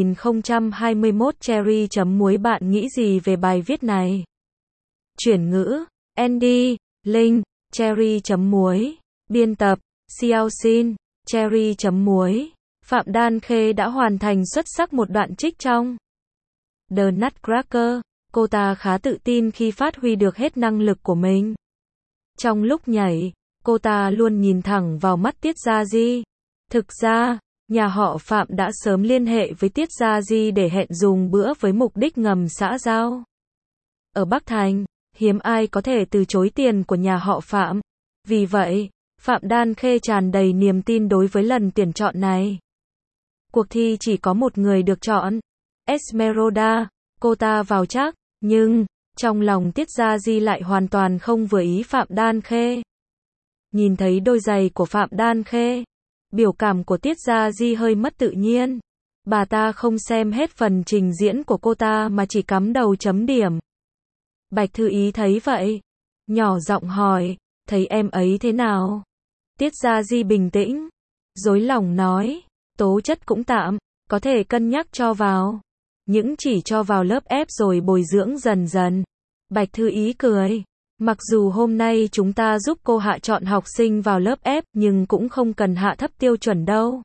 2021 Cherry.muối bạn nghĩ gì về bài viết này? Chuyển ngữ, Andy, Linh, Cherry.muối, biên tập, Xiao Xin, Cherry.muối. Phạm Đan Khê đã hoàn thành xuất sắc một đoạn trích trong The Nutcracker. Cô ta khá tự tin khi phát huy được hết năng lực của mình. Trong lúc nhảy, cô ta luôn nhìn thẳng vào mắt Tiết Gia Di. Thực ra, nhà họ Phạm đã sớm liên hệ với Tiết Gia Di để hẹn dùng bữa với mục đích ngầm xã giao. Ở Bắc Thành, hiếm ai có thể từ chối tiền của nhà họ Phạm. Vì vậy, Phạm Đan Khê tràn đầy niềm tin đối với lần tuyển chọn này. Cuộc thi chỉ có một người được chọn, Esmeralda, cô ta vào chắc, nhưng, trong lòng Tiết Gia Di lại hoàn toàn không vừa ý Phạm Đan Khê. Nhìn thấy đôi giày của Phạm Đan Khê, biểu cảm của Tiết Gia Di hơi mất tự nhiên. Bà ta không xem hết phần trình diễn của cô ta mà chỉ cắm đầu chấm điểm. Bạch Thư Ý thấy vậy, nhỏ giọng hỏi, thấy em ấy thế nào? Tiết Gia Di bình tĩnh, dối lòng nói, tố chất cũng tạm, có thể cân nhắc cho vào. Những chỉ cho vào lớp ép rồi bồi dưỡng dần dần. Bạch Thư Ý cười, mặc dù hôm nay chúng ta giúp cô hạ chọn học sinh vào lớp ép nhưng cũng không cần hạ thấp tiêu chuẩn đâu.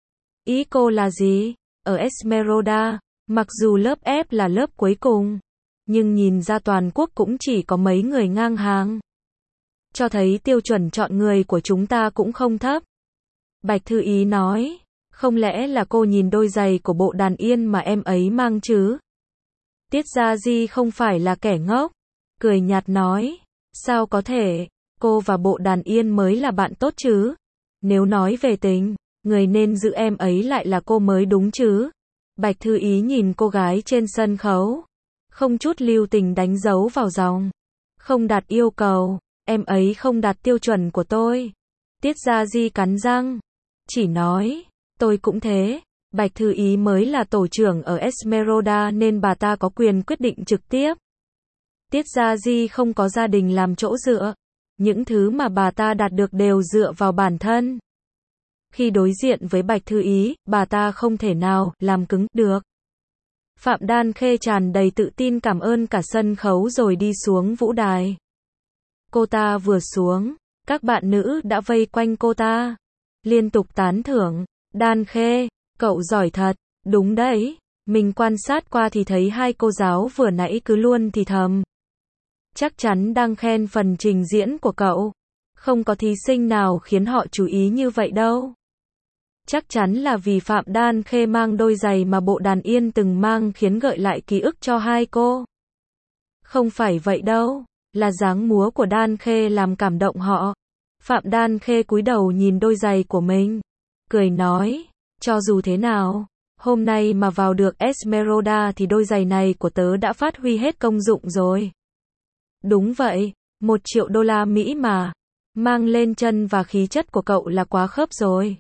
Ý cô là gì? Ở Esmeralda, mặc dù lớp ép là lớp cuối cùng, nhưng nhìn ra toàn quốc cũng chỉ có mấy người ngang hàng. Cho thấy tiêu chuẩn chọn người của chúng ta cũng không thấp. Bạch Thư Ý nói, không lẽ là cô nhìn đôi giày của Bộ Đàn Yên mà em ấy mang chứ? Tiết Gia Di không phải là kẻ ngốc, cười nhạt nói, sao có thể, cô và Bộ Đàn Yên mới là bạn tốt chứ? Nếu nói về tình, người nên giữ em ấy lại là cô mới đúng chứ? Bạch Thư Ý nhìn cô gái trên sân khấu, không chút lưu tình đánh dấu vào dòng. Không đạt yêu cầu, em ấy không đạt tiêu chuẩn của tôi. Tiết Gia Di cắn răng, chỉ nói, tôi cũng thế. Bạch Thư Ý mới là tổ trưởng ở Esmeralda nên bà ta có quyền quyết định trực tiếp. Tiết Gia Di không có gia đình làm chỗ dựa. Những thứ mà bà ta đạt được đều dựa vào bản thân. Khi đối diện với Bạch Thư Ý, bà ta không thể nào làm cứng được. Phạm Đan Khê tràn đầy tự tin cảm ơn cả sân khấu rồi đi xuống vũ đài. Cô ta vừa xuống, các bạn nữ đã vây quanh cô ta, liên tục tán thưởng, Đan Khê, cậu giỏi thật, đúng đấy, mình quan sát qua thì thấy hai cô giáo vừa nãy cứ luôn thì thầm. Chắc chắn đang khen phần trình diễn của cậu, không có thí sinh nào khiến họ chú ý như vậy đâu. Chắc chắn là vì Phạm Đan Khê mang đôi giày mà Bộ Đàn Yên từng mang khiến gợi lại ký ức cho hai cô. Không phải vậy đâu, là dáng múa của Đan Khê làm cảm động họ. Phạm Đan Khê cúi đầu nhìn đôi giày của mình, cười nói, cho dù thế nào, hôm nay mà vào được Esmeralda thì đôi giày này của tớ đã phát huy hết công dụng rồi. Đúng vậy, 1 triệu đô la Mỹ mà, mang lên chân và khí chất của cậu là quá khớp rồi.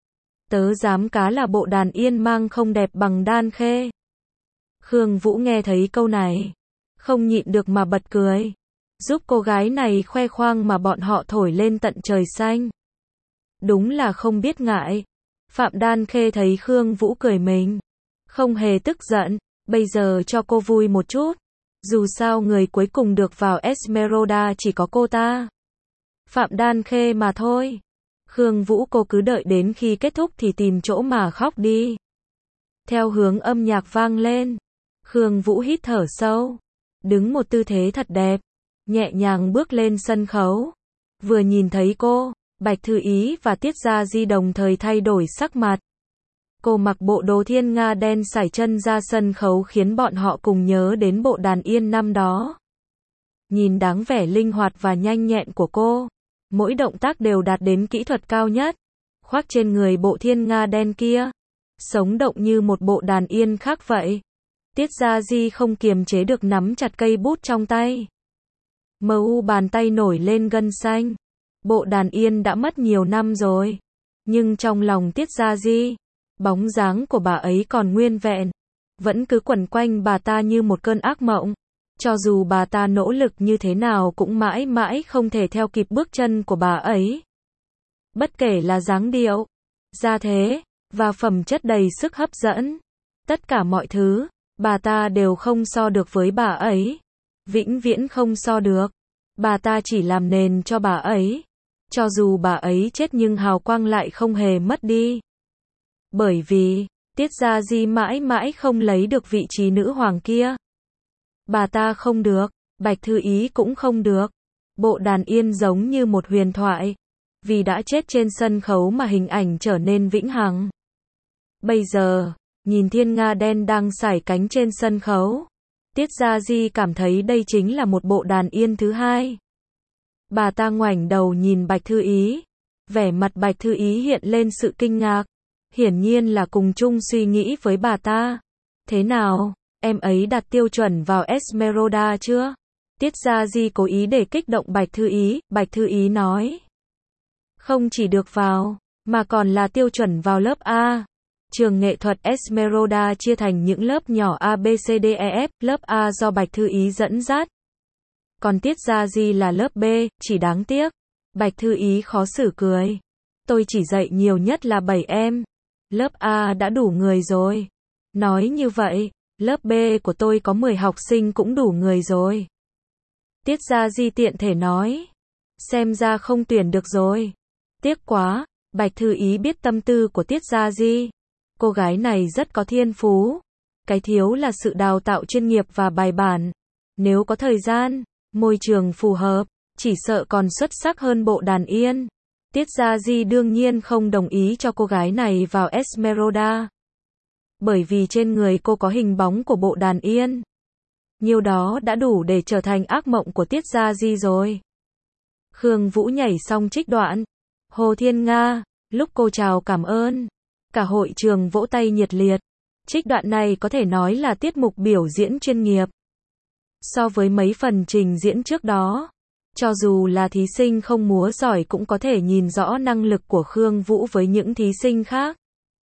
Tớ dám cá là Bộ Đàn Yên mang không đẹp bằng Đan Khê. Khương Vũ nghe thấy câu này, không nhịn được mà bật cười. Giúp cô gái này khoe khoang mà bọn họ thổi lên tận trời xanh. Đúng là không biết ngại. Phạm Đan Khê thấy Khương Vũ cười mình, không hề tức giận, bây giờ cho cô vui một chút. Dù sao người cuối cùng được vào Esmeralda chỉ có cô ta. Phạm Đan Khê mà thôi. Khương Vũ cô cứ đợi đến khi kết thúc thì tìm chỗ mà khóc đi. Theo hướng âm nhạc vang lên, Khương Vũ hít thở sâu, đứng một tư thế thật đẹp, nhẹ nhàng bước lên sân khấu. Vừa nhìn thấy cô, Bạch Thư Ý và Tiết Gia Di đồng thời thay đổi sắc mặt. Cô mặc bộ đồ thiên nga đen sải chân ra sân khấu khiến bọn họ cùng nhớ đến Bộ Đàn Yên năm đó. Nhìn dáng vẻ linh hoạt và nhanh nhẹn của cô, mỗi động tác đều đạt đến kỹ thuật cao nhất. Khoác trên người bộ thiên nga đen kia, sống động như một Bộ Đàn Yên khác vậy. Tiết Gia Di không kiềm chế được nắm chặt cây bút trong tay. MU bàn tay nổi lên gân xanh. Bộ đàn yên đã mất nhiều năm rồi. Nhưng trong lòng Tiết Gia Di, bóng dáng của bà ấy còn nguyên vẹn. Vẫn cứ quẩn quanh bà ta như một cơn ác mộng. Cho dù bà ta nỗ lực như thế nào cũng mãi mãi không thể theo kịp bước chân của bà ấy. Bất kể là dáng điệu, gia thế, và phẩm chất đầy sức hấp dẫn. Tất cả mọi thứ, bà ta đều không so được với bà ấy. Vĩnh viễn không so được. Bà ta chỉ làm nền cho bà ấy. Cho dù bà ấy chết nhưng hào quang lại không hề mất đi. Bởi vì, Tiết Gia Di mãi mãi không lấy được vị trí nữ hoàng kia. Bà ta không được, Bạch Thư Ý cũng không được. Bộ đàn yên giống như một huyền thoại. Vì đã chết trên sân khấu mà hình ảnh trở nên vĩnh hằng. Bây giờ, nhìn thiên nga đen đang sải cánh trên sân khấu. Tiết Gia Di cảm thấy đây chính là một bộ đàn yên thứ hai. Bà ta ngoảnh đầu nhìn Bạch Thư Ý. Vẻ mặt Bạch Thư Ý hiện lên sự kinh ngạc. Hiển nhiên là cùng chung suy nghĩ với bà ta. Thế nào, em ấy đặt tiêu chuẩn vào Esmeralda chưa? Tiết Gia Di cố ý để kích động Bạch Thư Ý. Bạch Thư Ý nói. Không chỉ được vào, mà còn là tiêu chuẩn vào lớp A. Trường nghệ thuật Esmeralda chia thành những lớp nhỏ A, B, C, D, E, F. Lớp A do Bạch Thư Ý dẫn dắt. Còn Tiết Gia Di là lớp B, chỉ đáng tiếc. Bạch Thư Ý khó xử cười. Tôi chỉ dạy nhiều nhất là 7 em. Lớp A đã đủ người rồi. Nói như vậy, lớp B của tôi có 10 học sinh cũng đủ người rồi. Tiết Gia Di tiện thể nói. Xem ra không tuyển được rồi. Tiếc quá, Bạch Thư Ý biết tâm tư của Tiết Gia Di. Cô gái này rất có thiên phú. Cái thiếu là sự đào tạo chuyên nghiệp và bài bản. Nếu có thời gian, môi trường phù hợp, chỉ sợ còn xuất sắc hơn bộ đàn yên. Tiết Gia Di đương nhiên không đồng ý cho cô gái này vào Esmeralda. Bởi vì trên người cô có hình bóng của bộ đàn yên. Nhiều đó đã đủ để trở thành ác mộng của Tiết Gia Di rồi. Khương Vũ nhảy xong trích đoạn. Hồ Thiên Nga, lúc cô chào cảm ơn. Cả hội trường vỗ tay nhiệt liệt. Trích đoạn này có thể nói là tiết mục biểu diễn chuyên nghiệp. So với mấy phần trình diễn trước đó, cho dù là thí sinh không múa giỏi cũng có thể nhìn rõ năng lực của Khương Vũ với những thí sinh khác.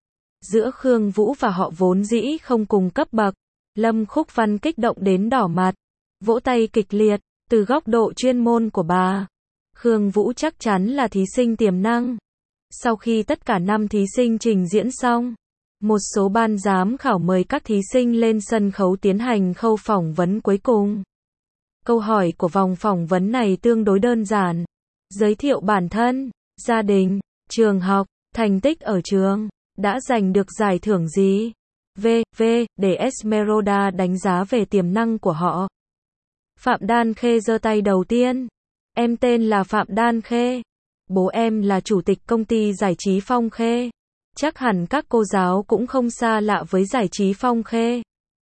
Giữa Khương Vũ và họ vốn dĩ không cùng cấp bậc, Lâm Khúc Văn kích động đến đỏ mặt, vỗ tay kịch liệt, từ góc độ chuyên môn của bà. Khương Vũ chắc chắn là thí sinh tiềm năng. Sau khi tất cả 5 thí sinh trình diễn xong, một số ban giám khảo mời các thí sinh lên sân khấu tiến hành khâu phỏng vấn cuối cùng. Câu hỏi của vòng phỏng vấn này tương đối đơn giản. Giới thiệu bản thân, gia đình, trường học, thành tích ở trường, đã giành được giải thưởng gì? V.V. để Esmeralda đánh giá về tiềm năng của họ. Phạm Đan Khê giơ tay đầu tiên. Em tên là Phạm Đan Khê. Bố em là chủ tịch công ty giải trí Phong Khê. Chắc hẳn các cô giáo cũng không xa lạ với giải trí Phong Khê.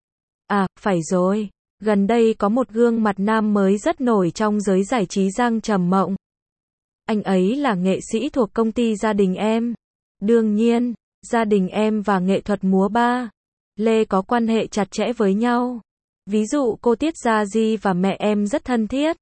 À, phải rồi. Gần đây có một gương mặt nam mới rất nổi trong giới giải trí Giang Trầm Mộng. Anh ấy là nghệ sĩ thuộc công ty gia đình em. Đương nhiên, gia đình em và nghệ thuật múa ba Lê có quan hệ chặt chẽ với nhau. Ví dụ cô Tiết Gia Di và mẹ em rất thân thiết.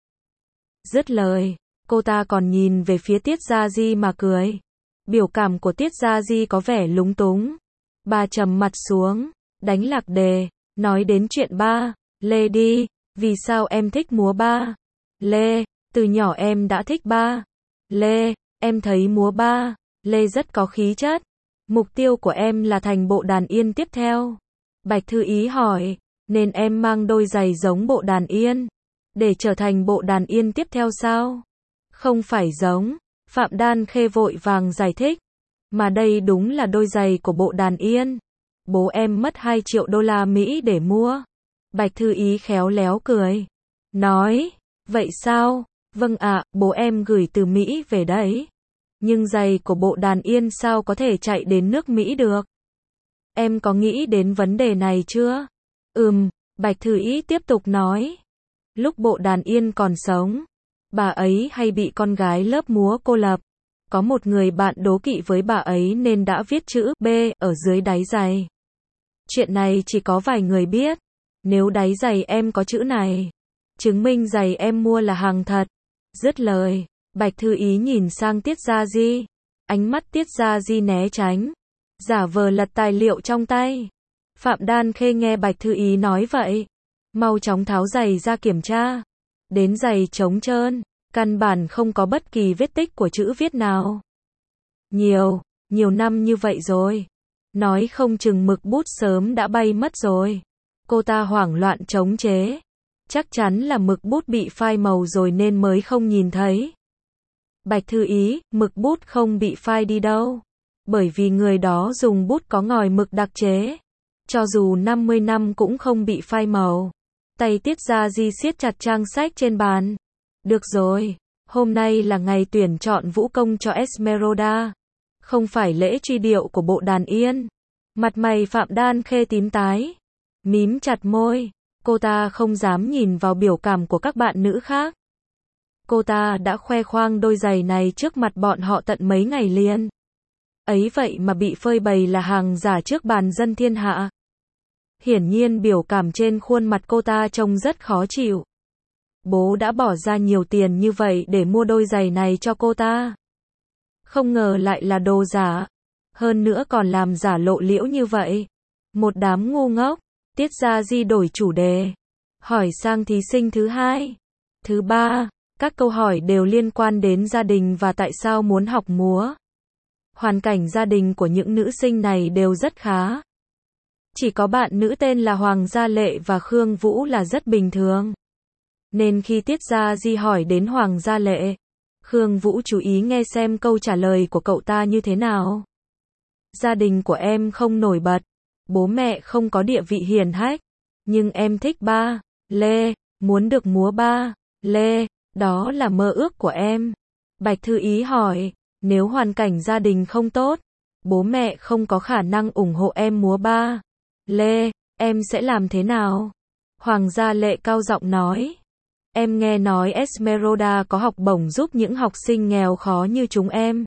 Dứt lời, cô ta còn nhìn về phía Tiết Gia Di mà cười. Biểu cảm của Tiết Gia Di có vẻ lúng túng. Bà trầm mặt xuống, đánh lạc đề, nói đến chuyện ba Lê đi. Vì sao em thích múa ba Lê? Từ nhỏ em đã thích ba Lê. Em thấy múa ba Lê rất có khí chất. Mục tiêu của em là thành bộ đàn yên tiếp theo. Bạch Thư Ý hỏi, nên em mang đôi giày giống bộ đàn yên để trở thành bộ đàn yên tiếp theo sao? Không phải giống. Phạm Đan Khê vội vàng giải thích. Mà đây đúng là đôi giày của bộ đàn yên. Bố em mất 2 triệu đô la Mỹ để mua. Bạch Thư Ý khéo léo cười. Nói, vậy sao? Vâng ạ, bố em gửi từ Mỹ về đấy. Nhưng giày của bộ đàn yên sao có thể chạy đến nước Mỹ được? Em có nghĩ đến vấn đề này chưa? Bạch Thư Ý tiếp tục nói. Lúc bộ đàn yên còn sống, bà ấy hay bị con gái lớp múa cô lập. Có một người bạn đố kỵ với bà ấy nên đã viết chữ B ở dưới đáy giày. Chuyện này chỉ có vài người biết. Nếu đáy giày em có chữ này, Chứng minh giày em mua là hàng thật. Dứt lời, Bạch Thư Ý nhìn sang Tiết Gia Di. Ánh mắt Tiết Gia Di né tránh, giả vờ lật tài liệu trong tay. Phạm Đan Khê nghe Bạch Thư Ý nói vậy, mau chóng tháo giày ra kiểm tra. Đến giày trống trơn, căn bản không có bất kỳ vết tích của chữ viết nào. Nhiều năm như vậy rồi. Nói không chừng mực bút sớm đã bay mất rồi. Cô ta hoảng loạn chống chế. Chắc chắn là mực bút bị phai màu rồi nên mới không nhìn thấy. Bạch Thư Ý, mực bút không bị phai đi đâu. Bởi vì người đó dùng bút có ngòi mực đặc chế. Cho dù 50 năm cũng không bị phai màu. Tay Tiết Gia Di siết chặt trang sách trên bàn. Được rồi, hôm nay là ngày tuyển chọn vũ công cho Esmeralda. Không phải lễ truy điệu của bộ đàn yên. Mặt mày Phạm Đan Khê tím tái. Mím chặt môi. Cô ta không dám nhìn vào biểu cảm của các bạn nữ khác. Cô ta đã khoe khoang đôi giày này trước mặt bọn họ tận mấy ngày liền. Ấy vậy mà bị phơi bày là hàng giả trước bàn dân thiên hạ. Hiển nhiên biểu cảm trên khuôn mặt cô ta trông rất khó chịu. Bố đã bỏ ra nhiều tiền như vậy để mua đôi giày này cho cô ta. Không ngờ lại là đồ giả. Hơn nữa còn làm giả lộ liễu như vậy. Một đám ngu ngốc. Tiết Gia Di đổi chủ đề. Hỏi sang thí sinh thứ hai. Thứ ba. Các câu hỏi đều liên quan đến gia đình và tại sao muốn học múa. Hoàn cảnh gia đình của những nữ sinh này đều rất khá. Chỉ có bạn nữ tên là Hoàng Gia Lệ và Khương Vũ là rất bình thường. Nên khi Tiết Gia Di hỏi đến Hoàng Gia Lệ, Khương Vũ chú ý nghe xem câu trả lời của cậu ta như thế nào. Gia đình của em không nổi bật, bố mẹ không có địa vị hiển hách, nhưng em thích ba lê, muốn được múa ba lê, đó là mơ ước của em. Bạch Thư Ý hỏi, nếu hoàn cảnh gia đình không tốt, bố mẹ không có khả năng ủng hộ em múa ba lê, em sẽ làm thế nào? Hoàng Gia Lệ cao giọng nói, em nghe nói Esmeralda có học bổng giúp những học sinh nghèo khó như chúng em.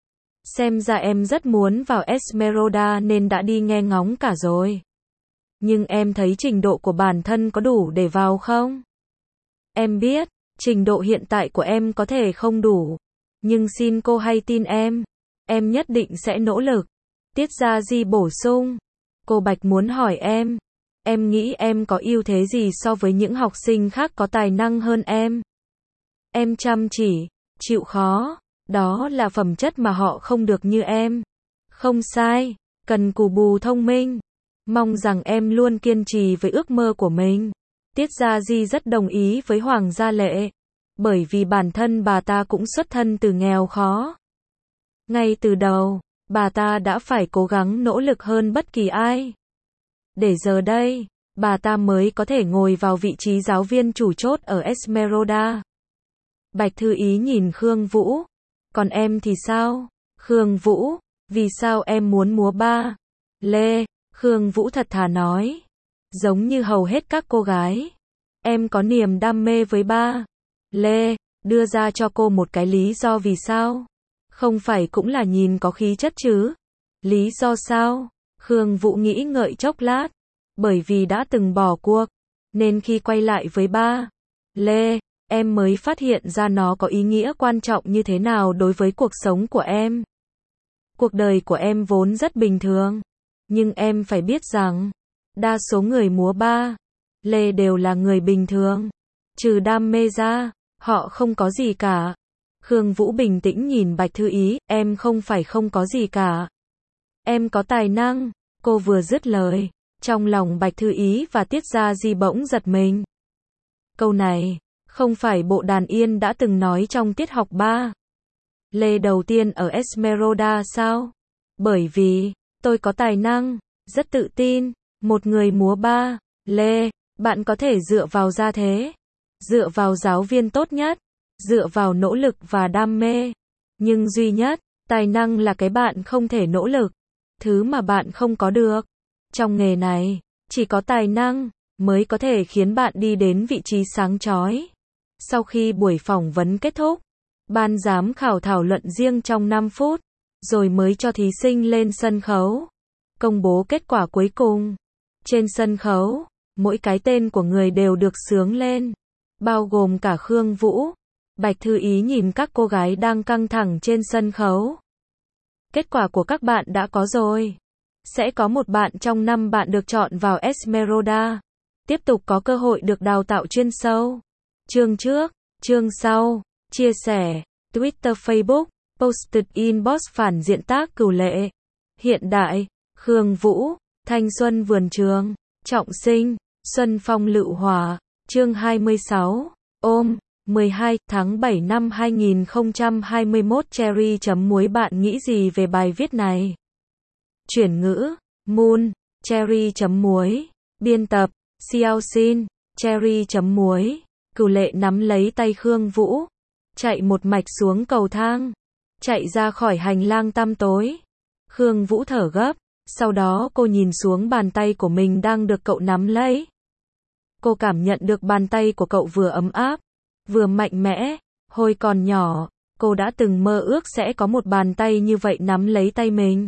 Xem ra em rất muốn vào Esmeralda nên đã đi nghe ngóng cả rồi. Nhưng em thấy trình độ của bản thân có đủ để vào không? Em biết, trình độ hiện tại của em có thể không đủ. Nhưng xin cô hãy tin em nhất định sẽ nỗ lực. Tiết Gia Di bổ sung, cô Bạch muốn hỏi em nghĩ em có ưu thế gì so với những học sinh khác có tài năng hơn em? Em chăm chỉ, chịu khó, đó là phẩm chất mà họ không được như em. Không sai, cần cù bù thông minh. Mong rằng em luôn kiên trì với ước mơ của mình. Tiết Gia Di rất đồng ý với Hoàng Gia Lệ. Bởi vì bản thân bà ta cũng xuất thân từ nghèo khó. Ngay từ đầu, bà ta đã phải cố gắng nỗ lực hơn bất kỳ ai. Để giờ đây, bà ta mới có thể ngồi vào vị trí giáo viên chủ chốt ở Esmeralda. Bạch Thư Ý nhìn Khương Vũ. Còn em thì sao? Khương Vũ, vì sao em muốn múa ba lê? Khương Vũ thật thà nói. Giống như hầu hết các cô gái, em có niềm đam mê với ba lê, đưa ra cho cô một cái lý do vì sao? Không phải cũng là nhìn có khí chất chứ? Lý do sao? Khương Vũ nghĩ ngợi chốc lát. Bởi vì đã từng bỏ cuộc, nên khi quay lại với ba lê, em mới phát hiện ra nó có ý nghĩa quan trọng như thế nào đối với cuộc sống của em. Cuộc đời của em vốn rất bình thường, nhưng em phải biết rằng, đa số người múa ba lê đều là người bình thường. Trừ đam mê ra, họ không có gì cả. Khương Vũ bình tĩnh nhìn Bạch Thư Ý, em không phải không có gì cả. Em có tài năng. Cô vừa dứt lời, trong lòng Bạch Thư Ý và Tiết Gia Di bỗng giật mình. Câu này, không phải bộ đàn yên đã từng nói trong tiết học ba lê đầu tiên ở Esmeralda sao? Bởi vì, tôi có tài năng, rất tự tin, một người múa ba lê, bạn có thể dựa vào gia thế, dựa vào giáo viên tốt nhất, dựa vào nỗ lực và đam mê. Nhưng duy nhất, tài năng là cái bạn không thể nỗ lực, thứ mà bạn không có được. Trong nghề này, chỉ có tài năng mới có thể khiến bạn đi đến vị trí sáng chói. Sau khi buổi phỏng vấn kết thúc, ban giám khảo thảo luận riêng trong 5 phút, rồi mới cho thí sinh lên sân khấu, công bố kết quả cuối cùng. Trên sân khấu, mỗi cái tên của người đều được xướng lên. bao gồm cả Khương Vũ. Bạch Thư Ý nhìn các cô gái đang căng thẳng trên sân khấu. Kết quả của các bạn đã có rồi. Sẽ có một bạn trong 5 bạn được chọn vào Esmeralda. Tiếp tục có cơ hội được đào tạo chuyên sâu. Chương trước, chương sau, chia sẻ, Twitter Facebook, posted inbox phản diện tác Cửu Lệ. Hiện đại, Khương Vũ, thanh xuân vườn trường, trọng sinh, xuân phong lựu hỏa, chương 26, ôm, 12 tháng 7 năm 2021 Cherry chấm muối bạn nghĩ gì về bài viết này? Chuyển ngữ, Moon, Cherry chấm muối, biên tập, Xiao Xin, Cherry chấm muối, Cửu Lệ nắm lấy tay Khương Vũ, chạy một mạch xuống cầu thang, chạy ra khỏi hành lang tăm tối. Khương Vũ thở gấp, sau đó cô nhìn xuống bàn tay của mình đang được cậu nắm lấy. Cô cảm nhận được bàn tay của cậu vừa ấm áp, vừa mạnh mẽ. Hồi còn nhỏ, cô đã từng mơ ước sẽ có một bàn tay như vậy nắm lấy tay mình.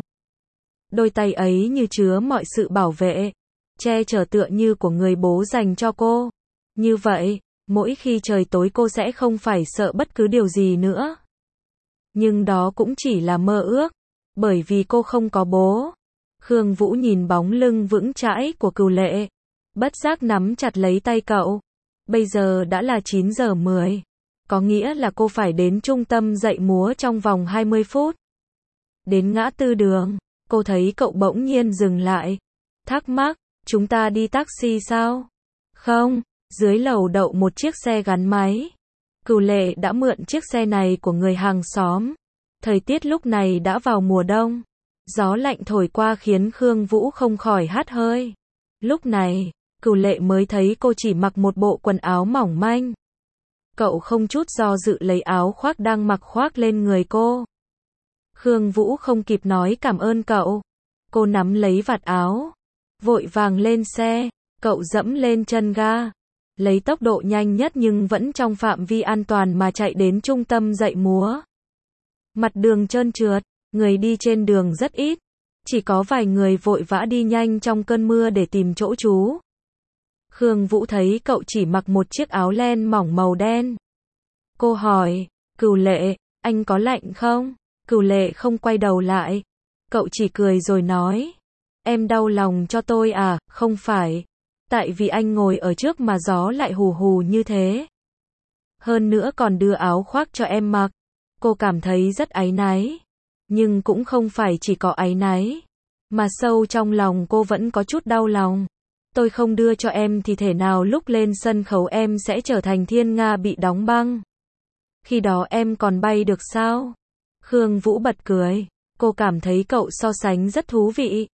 Đôi tay ấy như chứa mọi sự bảo vệ, che chở tựa như của người bố dành cho cô. Như vậy, mỗi khi trời tối cô sẽ không phải sợ bất cứ điều gì nữa. Nhưng đó cũng chỉ là mơ ước, bởi vì cô không có bố. Khương Vũ nhìn bóng lưng vững chãi của Cửu Lệ, bất giác nắm chặt lấy tay cậu. Bây giờ đã là 9 giờ 10. Có nghĩa là cô phải đến trung tâm dạy múa trong vòng 20 phút. Đến ngã tư đường, cô thấy cậu bỗng nhiên dừng lại. Thắc mắc, chúng ta đi taxi sao? Không, dưới lầu đậu một chiếc xe gắn máy. Cửu Lệ đã mượn chiếc xe này của người hàng xóm. Thời tiết lúc này đã vào mùa đông. Gió lạnh thổi qua khiến Khương Vũ không khỏi hắt hơi. Lúc này, Cửu Lệ mới thấy cô chỉ mặc một bộ quần áo mỏng manh. Cậu không chút do dự lấy áo khoác đang mặc khoác lên người cô. Khương Vũ không kịp nói cảm ơn cậu. Cô nắm lấy vạt áo, vội vàng lên xe. Cậu dẫm lên chân ga, lấy tốc độ nhanh nhất nhưng vẫn trong phạm vi an toàn mà chạy đến trung tâm dạy múa. Mặt đường trơn trượt, người đi trên đường rất ít. Chỉ có vài người vội vã đi nhanh trong cơn mưa để tìm chỗ trú. Khương Vũ thấy cậu chỉ mặc một chiếc áo len mỏng màu đen. Cô hỏi, Cửu Lệ, anh có lạnh không? Cửu Lệ không quay đầu lại. Cậu chỉ cười rồi nói, em đau lòng cho tôi à? Không phải. Tại vì anh ngồi ở trước mà gió lại hù hù như thế. Hơn nữa còn đưa áo khoác cho em mặc. Cô cảm thấy rất áy náy. Nhưng cũng không phải chỉ có áy náy. Mà sâu trong lòng cô vẫn có chút đau lòng. Tôi không đưa cho em thì thể nào lúc lên sân khấu em sẽ trở thành thiên nga bị đóng băng. Khi đó em còn bay được sao? Khương Vũ bật cười. Cô cảm thấy cậu so sánh rất thú vị.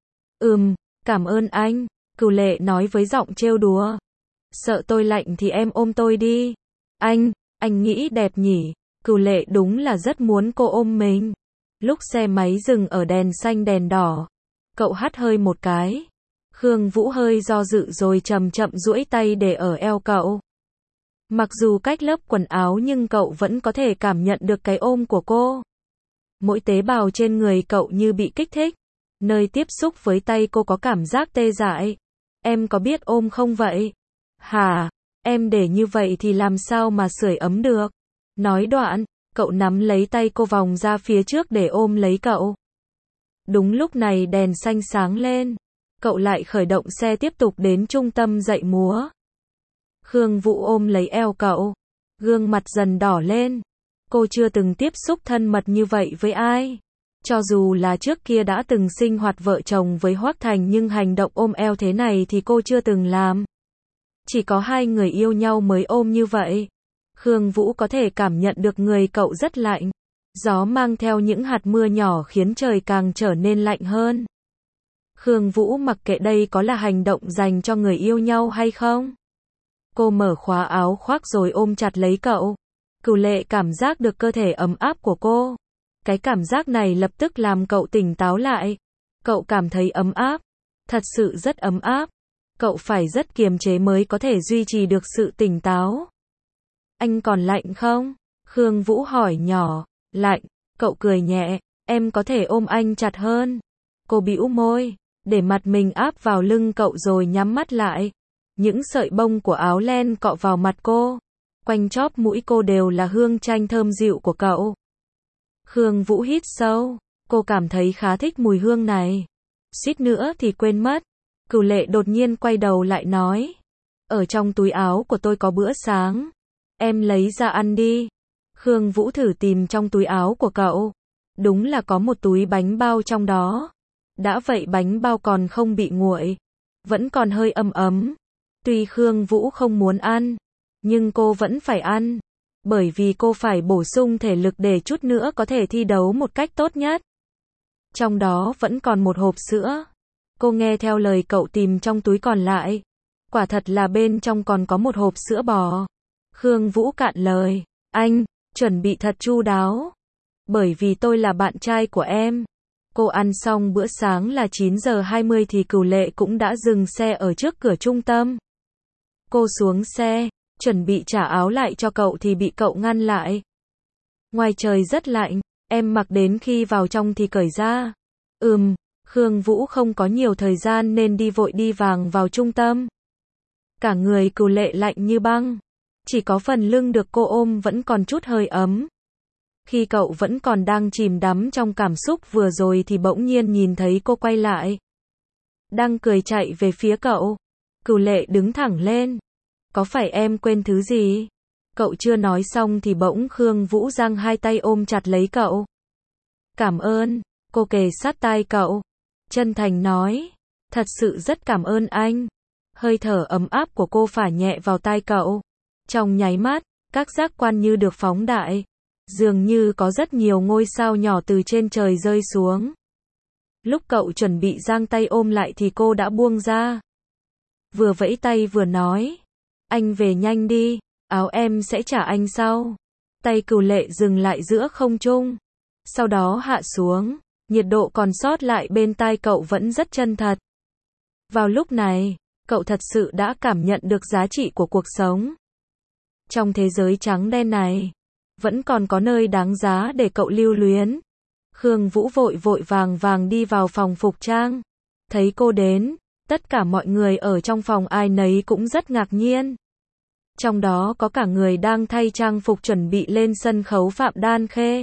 Cảm ơn anh. Cửu Lệ nói với giọng trêu đùa. Sợ tôi lạnh thì em ôm tôi đi. Anh nghĩ đẹp nhỉ? Cửu Lệ đúng là rất muốn cô ôm mình. Lúc xe máy dừng ở đèn xanh đèn đỏ, cậu hắt hơi một cái. Khương Vũ hơi do dự rồi chậm chậm duỗi tay để ở eo cậu. Mặc dù cách lớp quần áo nhưng cậu vẫn có thể cảm nhận được cái ôm của cô. Mỗi tế bào trên người cậu như bị kích thích. Nơi tiếp xúc với tay cô có cảm giác tê dại. Em có biết ôm không vậy? Hả? Em để như vậy thì làm sao mà sưởi ấm được? Nói đoạn, cậu nắm lấy tay cô vòng ra phía trước để ôm lấy cậu. Đúng lúc này đèn xanh sáng lên. Cậu lại khởi động xe tiếp tục đến trung tâm dạy múa. Khương Vũ ôm lấy eo cậu. Gương mặt dần đỏ lên. Cô chưa từng tiếp xúc thân mật như vậy với ai. Cho dù là trước kia đã từng sinh hoạt vợ chồng với Hoắc Thành nhưng hành động ôm eo thế này thì cô chưa từng làm. Chỉ có hai người yêu nhau mới ôm như vậy. Khương Vũ có thể cảm nhận được người cậu rất lạnh. Gió mang theo những hạt mưa nhỏ khiến trời càng trở nên lạnh hơn. Khương Vũ mặc kệ đây có là hành động dành cho người yêu nhau hay không. Cô mở khóa áo khoác rồi ôm chặt lấy cậu. Cửu Lệ cảm giác được cơ thể ấm áp của cô. Cái cảm giác này lập tức làm cậu tỉnh táo lại. Cậu cảm thấy ấm áp. Thật sự rất ấm áp. Cậu phải rất kiềm chế mới có thể duy trì được sự tỉnh táo. Anh còn lạnh không? Khương Vũ hỏi nhỏ. Lạnh. Cậu cười nhẹ. Em có thể ôm anh chặt hơn. Cô bĩu môi. Để mặt mình áp vào lưng cậu rồi nhắm mắt lại. Những sợi bông của áo len cọ vào mặt cô. Quanh chóp mũi cô đều là hương chanh thơm dịu của cậu. Khương Vũ hít sâu, cô cảm thấy khá thích mùi hương này. Suýt nữa thì quên mất. Cửu Lệ đột nhiên quay đầu lại nói. Ở trong túi áo của tôi có bữa sáng. Em lấy ra ăn đi. Khương Vũ thử tìm trong túi áo của cậu. Đúng là có một túi bánh bao trong đó. Đã vậy bánh bao còn không bị nguội. Vẫn còn hơi ấm ấm. Tuy Khương Vũ không muốn ăn, nhưng cô vẫn phải ăn. Bởi vì cô phải bổ sung thể lực để chút nữa có thể thi đấu một cách tốt nhất. Trong đó vẫn còn một hộp sữa. Cô nghe theo lời cậu tìm trong túi còn lại. Quả thật là bên trong còn có một hộp sữa bò. Khương Vũ cạn lời. Anh, chuẩn bị thật chu đáo. Bởi vì tôi là bạn trai của em. Cô ăn xong bữa sáng là 9 giờ 20 thì Cửu Lệ cũng đã dừng xe ở trước cửa trung tâm. Cô xuống xe, chuẩn bị trả áo lại cho cậu thì bị cậu ngăn lại. Ngoài trời rất lạnh, em mặc đến khi vào trong thì cởi ra. Khương Vũ không có nhiều thời gian nên đi vội đi vàng vào trung tâm. Cả người Cửu Lệ lạnh như băng. Chỉ có phần lưng được cô ôm vẫn còn chút hơi ấm. Khi cậu vẫn còn đang chìm đắm trong cảm xúc vừa rồi thì bỗng nhiên nhìn thấy cô quay lại. Đang cười chạy về phía cậu. Cửu Lệ đứng thẳng lên. Có phải em quên thứ gì? Cậu chưa nói xong thì bỗng Khương Vũ giang hai tay ôm chặt lấy cậu. Cảm ơn. Cô kề sát tai cậu. Chân thành nói. Thật sự rất cảm ơn anh. Hơi thở ấm áp của cô phả nhẹ vào tai cậu. Trong nháy mắt, các giác quan như được phóng đại. Dường như có rất nhiều ngôi sao nhỏ từ trên trời rơi xuống. Lúc cậu chuẩn bị giang tay ôm lại thì cô đã buông ra. Vừa vẫy tay vừa nói. Anh về nhanh đi, áo em sẽ trả anh sau. Tay Cửu Lệ dừng lại giữa không trung. Sau đó hạ xuống, nhiệt độ còn sót lại bên tai cậu vẫn rất chân thật. Vào lúc này, cậu thật sự đã cảm nhận được giá trị của cuộc sống. Trong thế giới trắng đen này, vẫn còn có nơi đáng giá để cậu lưu luyến. Khương Vũ vội vội vàng vàng đi vào phòng phục trang. Thấy cô đến, tất cả mọi người ở trong phòng ai nấy cũng rất ngạc nhiên. Trong đó có cả người đang thay trang phục chuẩn bị lên sân khấu Phạm Đan Khê.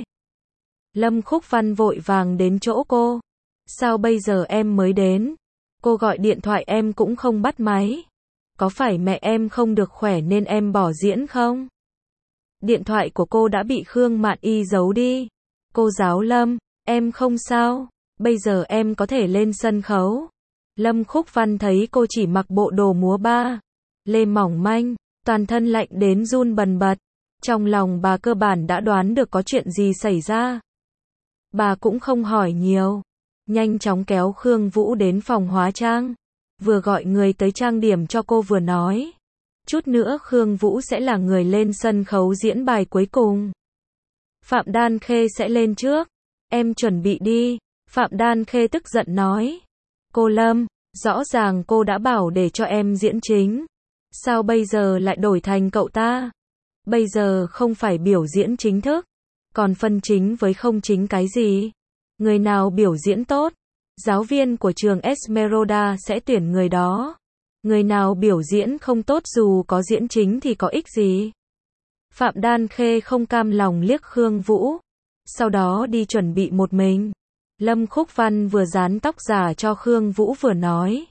Lâm Khúc Văn vội vàng đến chỗ cô. Sao bây giờ em mới đến? Cô gọi điện thoại em cũng không bắt máy. Có phải mẹ em không được khỏe nên em bỏ diễn không? Điện thoại của cô đã bị Khương Mạn Y giấu đi. Cô giáo Lâm, em không sao. Bây giờ em có thể lên sân khấu. Lâm Khúc Văn thấy cô chỉ mặc bộ đồ múa ba lê mỏng manh, toàn thân lạnh đến run bần bật. Trong lòng bà cơ bản đã đoán được có chuyện gì xảy ra. Bà cũng không hỏi nhiều. Nhanh chóng kéo Khương Vũ đến phòng hóa trang. Vừa gọi người tới trang điểm cho cô vừa nói. Chút nữa Khương Vũ sẽ là người lên sân khấu diễn bài cuối cùng. Phạm Đan Khê sẽ lên trước. Em chuẩn bị đi. Phạm Đan Khê tức giận nói. Cô Lâm, rõ ràng cô đã bảo để cho em diễn chính. Sao bây giờ lại đổi thành cậu ta? Bây giờ không phải biểu diễn chính thức. Còn phân chính với không chính cái gì? Người nào biểu diễn tốt? Giáo viên của trường Esmeralda sẽ tuyển người đó. Người nào biểu diễn không tốt dù có diễn chính thì có ích gì? Phạm Đan Khê không cam lòng liếc Khương Vũ. Sau đó đi chuẩn bị một mình. Lâm Khúc Văn vừa dán tóc giả cho Khương Vũ vừa nói.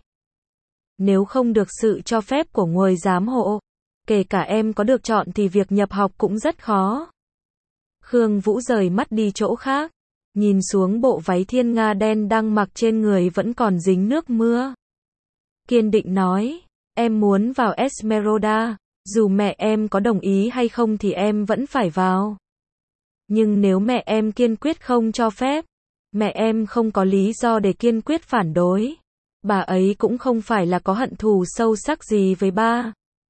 Nếu không được sự cho phép của người giám hộ, kể cả em có được chọn thì việc nhập học cũng rất khó. Khương Vũ rời mắt đi chỗ khác. Nhìn xuống bộ váy thiên nga đen đang mặc trên người vẫn còn dính nước mưa. Kiên định nói, em muốn vào Esmeralda, dù mẹ em có đồng ý hay không thì em vẫn phải vào. Nhưng nếu mẹ em kiên quyết không cho phép, mẹ em không có lý do để kiên quyết phản đối. Bà ấy cũng không phải là có hận thù sâu sắc gì với ba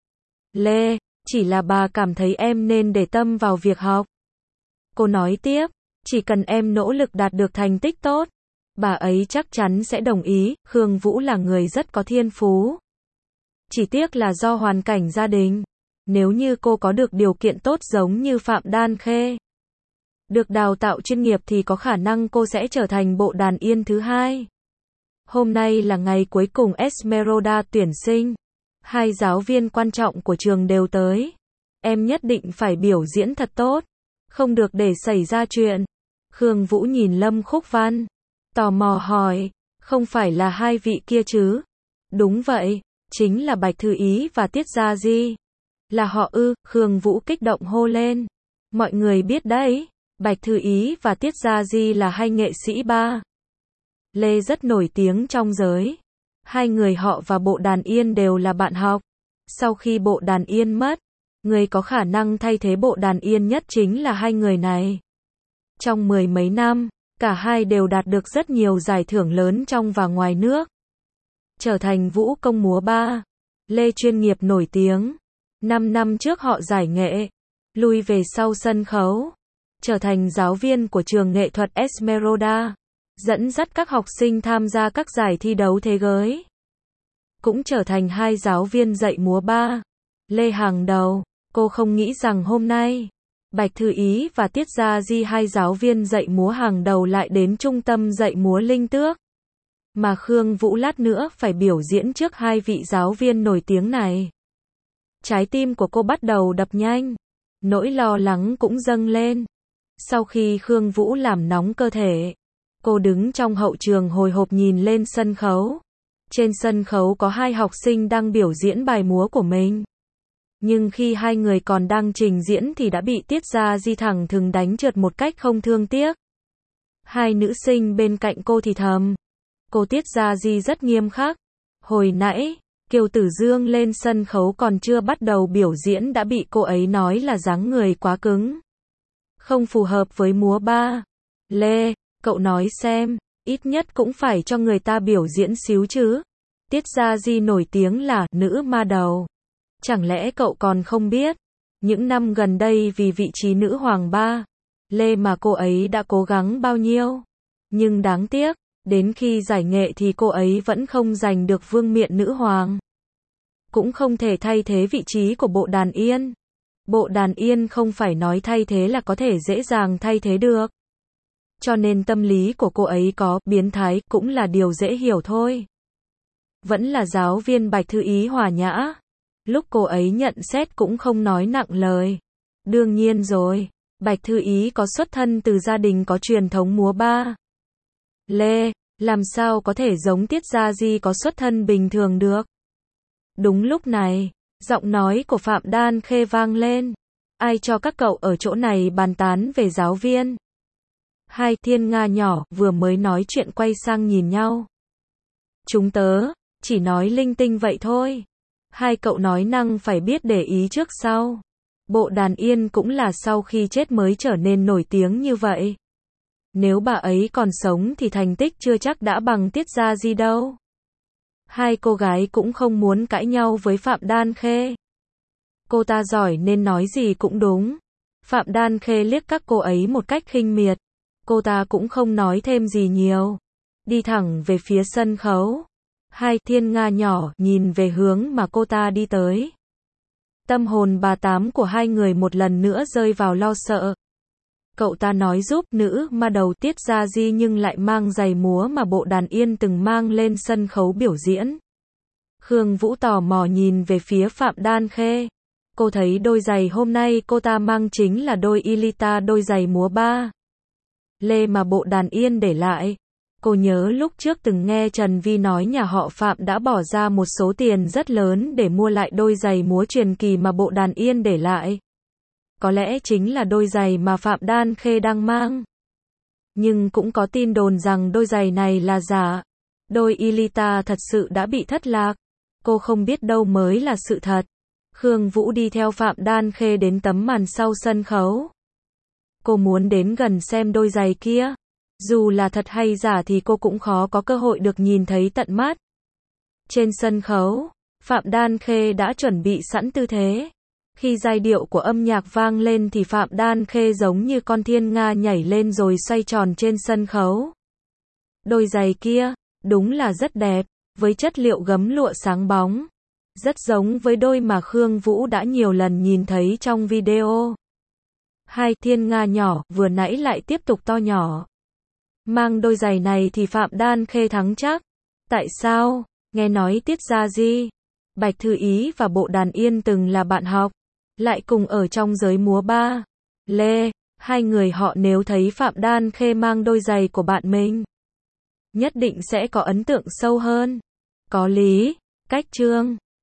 Lê, chỉ là bà cảm thấy em nên để tâm vào việc học. Cô nói tiếp, chỉ cần em nỗ lực đạt được thành tích tốt, bà ấy chắc chắn sẽ đồng ý. Khương Vũ là người rất có thiên phú. Chỉ tiếc là do hoàn cảnh gia đình. Nếu như cô có được điều kiện tốt giống như Phạm Đan Khê, được đào tạo chuyên nghiệp thì có khả năng cô sẽ trở thành bộ đàn yên thứ hai. Hôm nay là ngày cuối cùng Esmeralda tuyển sinh. 2 giáo viên quan trọng của trường đều tới. em nhất định phải biểu diễn thật tốt, không được để xảy ra chuyện. Khương Vũ nhìn Lâm Khúc Văn, tò mò hỏi, không phải là hai vị kia chứ? Đúng vậy, chính là Bạch Thư Ý và Tiết Gia Di. Là họ ư? Khương Vũ kích động hô lên. Mọi người biết đấy, Bạch Thư Ý và Tiết Gia Di là hai nghệ sĩ ba Lê rất nổi tiếng trong giới. Hai người họ và Bộ Đàn Yên đều là bạn học. Sau khi Bộ Đàn Yên mất, người có khả năng thay thế Bộ Đàn Yên nhất chính là hai người này. Trong mười mấy năm, cả hai đều đạt được rất nhiều giải thưởng lớn trong và ngoài nước. Trở thành vũ công múa ba Lê chuyên nghiệp nổi tiếng. 5 năm trước họ giải nghệ, lui về sau sân khấu, trở thành giáo viên của trường nghệ thuật Esmeralda, dẫn dắt các học sinh tham gia các giải thi đấu thế giới. Cũng trở thành hai giáo viên dạy múa ba Lê hàng đầu. Cô không nghĩ rằng hôm nay, Bạch Thư Ý và Tiết Gia Di, hai giáo viên dạy múa hàng đầu, lại đến trung tâm dạy múa Linh Tước. Mà Khương Vũ lát nữa phải biểu diễn trước hai vị giáo viên nổi tiếng này. Trái tim của cô bắt đầu đập nhanh, nỗi lo lắng cũng dâng lên. Sau khi Khương Vũ làm nóng cơ thể, cô đứng trong hậu trường hồi hộp nhìn lên sân khấu. Trên sân khấu có hai học sinh đang biểu diễn bài múa của mình. Nhưng khi hai người còn đang trình diễn thì đã bị Tiết Gia Di thẳng thừng đánh trượt một cách không thương tiếc. Hai nữ sinh bên cạnh cô thì thầm. Cô Tiết Gia Di rất nghiêm khắc. Hồi nãy, Kiều Tử Dương lên sân khấu còn chưa bắt đầu biểu diễn đã bị cô ấy nói là dáng người quá cứng, không phù hợp với múa ba Lê. Cậu nói xem, ít nhất cũng phải cho người ta biểu diễn xíu chứ. Tiết Gia Di nổi tiếng là nữ ma đầu. Chẳng lẽ cậu còn không biết, những năm gần đây vì vị trí nữ hoàng ba Lê mà cô ấy đã cố gắng bao nhiêu. Nhưng đáng tiếc, đến khi giải nghệ thì cô ấy vẫn không giành được vương miện nữ hoàng. Cũng không thể thay thế vị trí của Bộ Đàn Yên. Bộ Đàn Yên không phải nói thay thế là có thể dễ dàng thay thế được. Cho nên tâm lý của cô ấy có biến thái cũng là điều dễ hiểu thôi. Vẫn là giáo viên Bạch Thư Ý hòa nhã. Lúc cô ấy nhận xét cũng không nói nặng lời. Đương nhiên rồi, Bạch Thư Ý có xuất thân từ gia đình có truyền thống múa ba Lê, làm sao có thể giống Tiết Gia Di có xuất thân bình thường được. Đúng lúc này, giọng nói của Phạm Đan Khê vang lên. Ai cho các cậu ở chỗ này bàn tán về giáo viên? Hai thiên nga nhỏ vừa mới nói chuyện quay sang nhìn nhau. Chúng tớ chỉ nói linh tinh vậy thôi. Hai cậu nói năng phải biết để ý trước sau. Bộ Đàn Yên cũng là sau khi chết mới trở nên nổi tiếng như vậy. Nếu bà ấy còn sống thì thành tích chưa chắc đã bằng Tiết Gia Di đâu. Hai cô gái cũng không muốn cãi nhau với Phạm Đan Khê. Cô ta giỏi nên nói gì cũng đúng. Phạm Đan Khê liếc các cô ấy một cách khinh miệt. Cô ta cũng không nói thêm gì nhiều. Đi thẳng về phía sân khấu. Hai thiên nga nhỏ nhìn về hướng mà cô ta đi tới. Tâm hồn bà tám của hai người một lần nữa rơi vào lo sợ. Cậu ta nói giúp nữ ma đầu Tiết Gia Di nhưng lại mang giày múa mà Bộ Đàn Yên từng mang lên sân khấu biểu diễn. Khương Vũ tò mò nhìn về phía Phạm Đan Khê. Cô thấy đôi giày hôm nay cô ta mang chính là đôi Ilita, đôi giày múa ba Lê mà Bộ Đàn Yên để lại. Cô nhớ lúc trước từng nghe Trần Vi nói nhà họ Phạm đã bỏ ra một số tiền rất lớn để mua lại đôi giày múa truyền kỳ mà Bộ Đàn Yên để lại. Có lẽ chính là đôi giày mà Phạm Đan Khê đang mang. Nhưng cũng có tin đồn rằng đôi giày này là giả. Đôi Ilita thật sự đã bị thất lạc. Cô không biết đâu mới là sự thật. Khương Vũ đi theo Phạm Đan Khê đến tấm màn sau sân khấu. Cô muốn đến gần xem đôi giày kia. Dù là thật hay giả thì cô cũng khó có cơ hội được nhìn thấy tận mắt. Trên sân khấu, Phạm Đan Khê đã chuẩn bị sẵn tư thế. Khi giai điệu của âm nhạc vang lên thì Phạm Đan Khê giống như con thiên nga nhảy lên rồi xoay tròn trên sân khấu. Đôi giày kia, đúng là rất đẹp, với chất liệu gấm lụa sáng bóng. Rất giống với đôi mà Khương Vũ đã nhiều lần nhìn thấy trong video. Hai thiên nga nhỏ vừa nãy lại tiếp tục to nhỏ. Mang đôi giày này thì Phạm Đan Khê thắng chắc. Tại sao? Nghe nói Tiết Gia Di, Bạch Thư Ý và Bộ Đàn Yên từng là bạn học. lại cùng ở trong giới múa ba lê, hai người họ nếu thấy Phạm Đan Khê mang đôi giày của bạn mình, nhất định sẽ có ấn tượng sâu hơn. Có lý, cách Trương